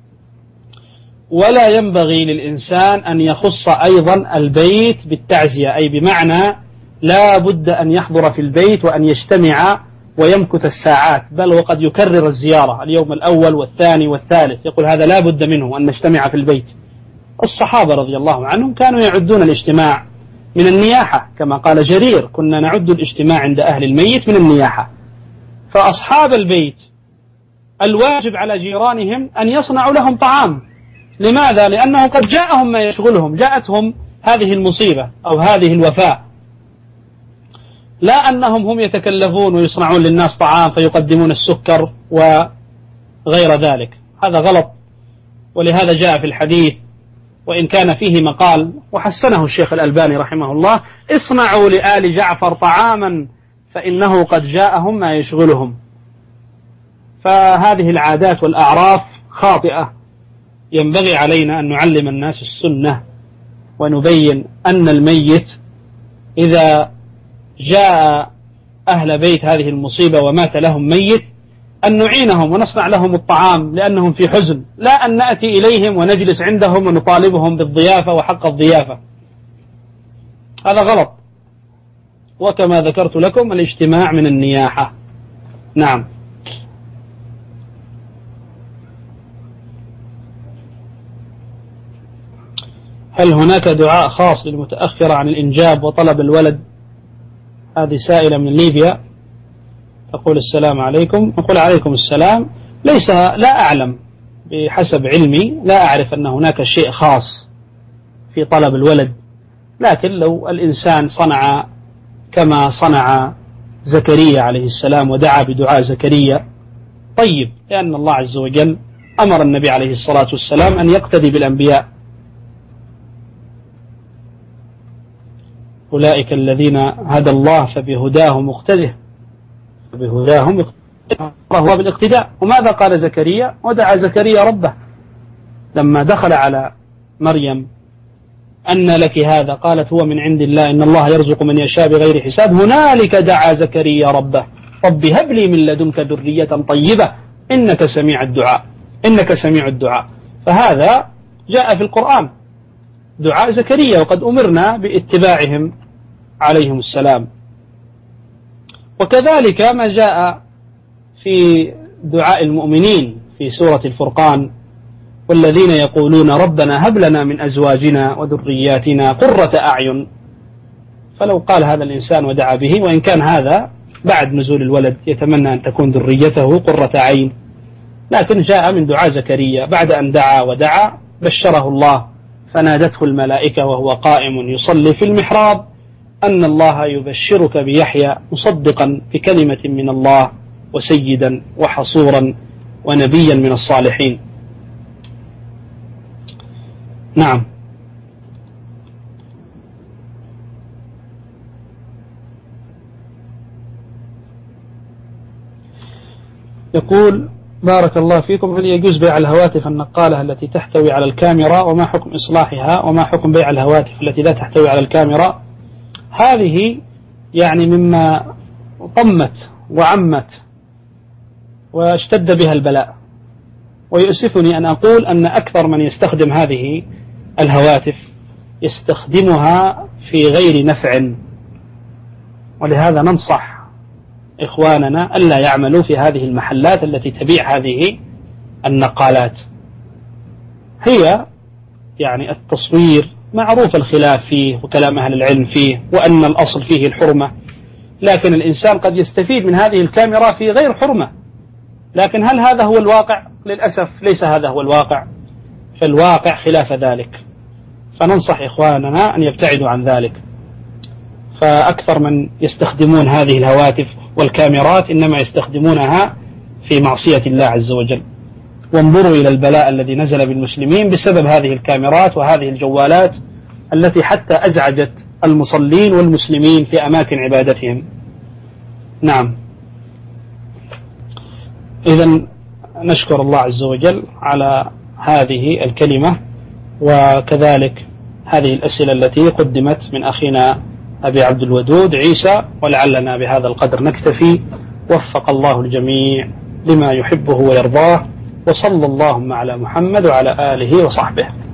[SPEAKER 3] ولا ينبغي للإنسان أن يخص أيضا البيت بالتعزية، أي بمعنى لا بد أن يحضر في البيت وأن يجتمع ويمكث الساعات، بل وقد يكرر الزيارة اليوم الأول والثاني والثالث، يقول هذا لا بد منه أن نجتمع في البيت. الصحابة رضي الله عنهم كانوا يعدون الاجتماع من النياحة، كما قال جرير كنا نعد الاجتماع عند أهل الميت من النياحة. فأصحاب البيت الواجب على جيرانهم أن يصنعوا لهم طعام. لماذا؟ لأنه قد جاءهم ما يشغلهم، جاءتهم هذه المصيبة أو هذه الوفاة، لا أنهم هم يتكلفون ويصنعون للناس طعام فيقدمون السكر وغير ذلك، هذا غلط. ولهذا جاء في الحديث، وإن كان فيه مقال وحسنه الشيخ الألباني رحمه الله، اصنعوا لآل جعفر طعاما فإنه قد جاءهم ما يشغلهم. فهذه العادات والأعراف خاطئة، ينبغي علينا أن نعلم الناس السنة ونبين أن الميت إذا جاء أهل بيت هذه المصيبة ومات لهم ميت أن نعينهم ونصنع لهم الطعام لأنهم في حزن، لا أن نأتي إليهم ونجلس عندهم ونطالبهم بالضيافة وحق الضيافة، هذا غلط. وكما ذكرت لكم الاجتماع من النياحة. نعم. هل هناك دعاء خاص للمتأخرة عن الإنجاب وطلب الولد؟ هذه سائلة من ليبيا تقول السلام عليكم. نقول عليكم السلام. لا أعلم بحسب علمي، لا أعرف أن هناك شيء خاص في طلب الولد، لكن لو الإنسان صنع كما صنع زكريا عليه السلام ودعا بدعاء زكريا طيب، لأن الله عز وجل أمر النبي عليه الصلاة والسلام أن يقتدي بالأنبياء. أولئك الذين هدى الله فبهداه مقتده، فبهداهم الله بالاقتداء. وماذا قال زكريا؟ ودعا زكريا ربه لما دخل على مريم أن لك هذا؟ قالت هو من عند الله إن الله يرزق من يشاء بغير حساب. هنالك دعا زكريا ربه رب هب لي من لدنك ذرية طيبة إنك سميع الدعاء، إنك سميع الدعاء. فهذا جاء في القرآن دعاء زكريا، وقد أمرنا باتباعهم عليهم السلام. وكذلك ما جاء في دعاء المؤمنين في سورة الفرقان: والذين يقولون ربنا هب لنا من أزواجنا وذرياتنا قرة أعين. فلو قال هذا الإنسان ودعا به، وإن كان هذا بعد نزول الولد يتمنى أن تكون ذريته قرة عين، لكن جاء من دعاء زكريا بعد أن دعا ودعا بشره الله فنادته الملائكة وهو قائم يصلي في المحراب أن الله يبشرك بيحيى مصدقا بكلمة من الله وسيدا وحصورا ونبيا من الصالحين. نعم. يقول: بارك الله فيكم، هل يجوز بيع الهواتف النقالة التي تحتوي على الكاميرا؟ وما حكم إصلاحها؟ وما حكم بيع الهواتف التي لا تحتوي على الكاميرا؟ هذه يعني مما طمت وعمت واشتد بها البلاء، ويؤسفني أن أقول أن أكثر من يستخدم هذه الهواتف يستخدمها في غير نفع، ولهذا ننصح إخواننا ألا يعملوا في هذه المحلات التي تبيع هذه النقالات. هي يعني التصوير معروف الخلاف فيه وكلام أهل العلم فيه، وأن الأصل فيه الحرمة، لكن الإنسان قد يستفيد من هذه الكاميرا في غير حرمة. لكن هل هذا هو الواقع؟ للأسف ليس هذا هو الواقع، فالواقع خلاف ذلك، فننصح إخواننا أن يبتعدوا عن ذلك. فأكثر من يستخدمون هذه الهواتف والكاميرات إنما يستخدمونها في معصية الله عز وجل. وانظروا إلى البلاء الذي نزل بالمسلمين بسبب هذه الكاميرات وهذه الجوالات التي حتى أزعجت المصلين والمسلمين في أماكن عبادتهم. نعم. إذن نشكر الله عز وجل على هذه الكلمة، وكذلك هذه الأسئلة التي قدمت من أخينا أبي عبد الودود عيسى، ولعلنا بهذا القدر نكتفي. وفق الله الجميع لما يحبه ويرضاه، وصلى اللهم على محمد وعلى آله وصحبه.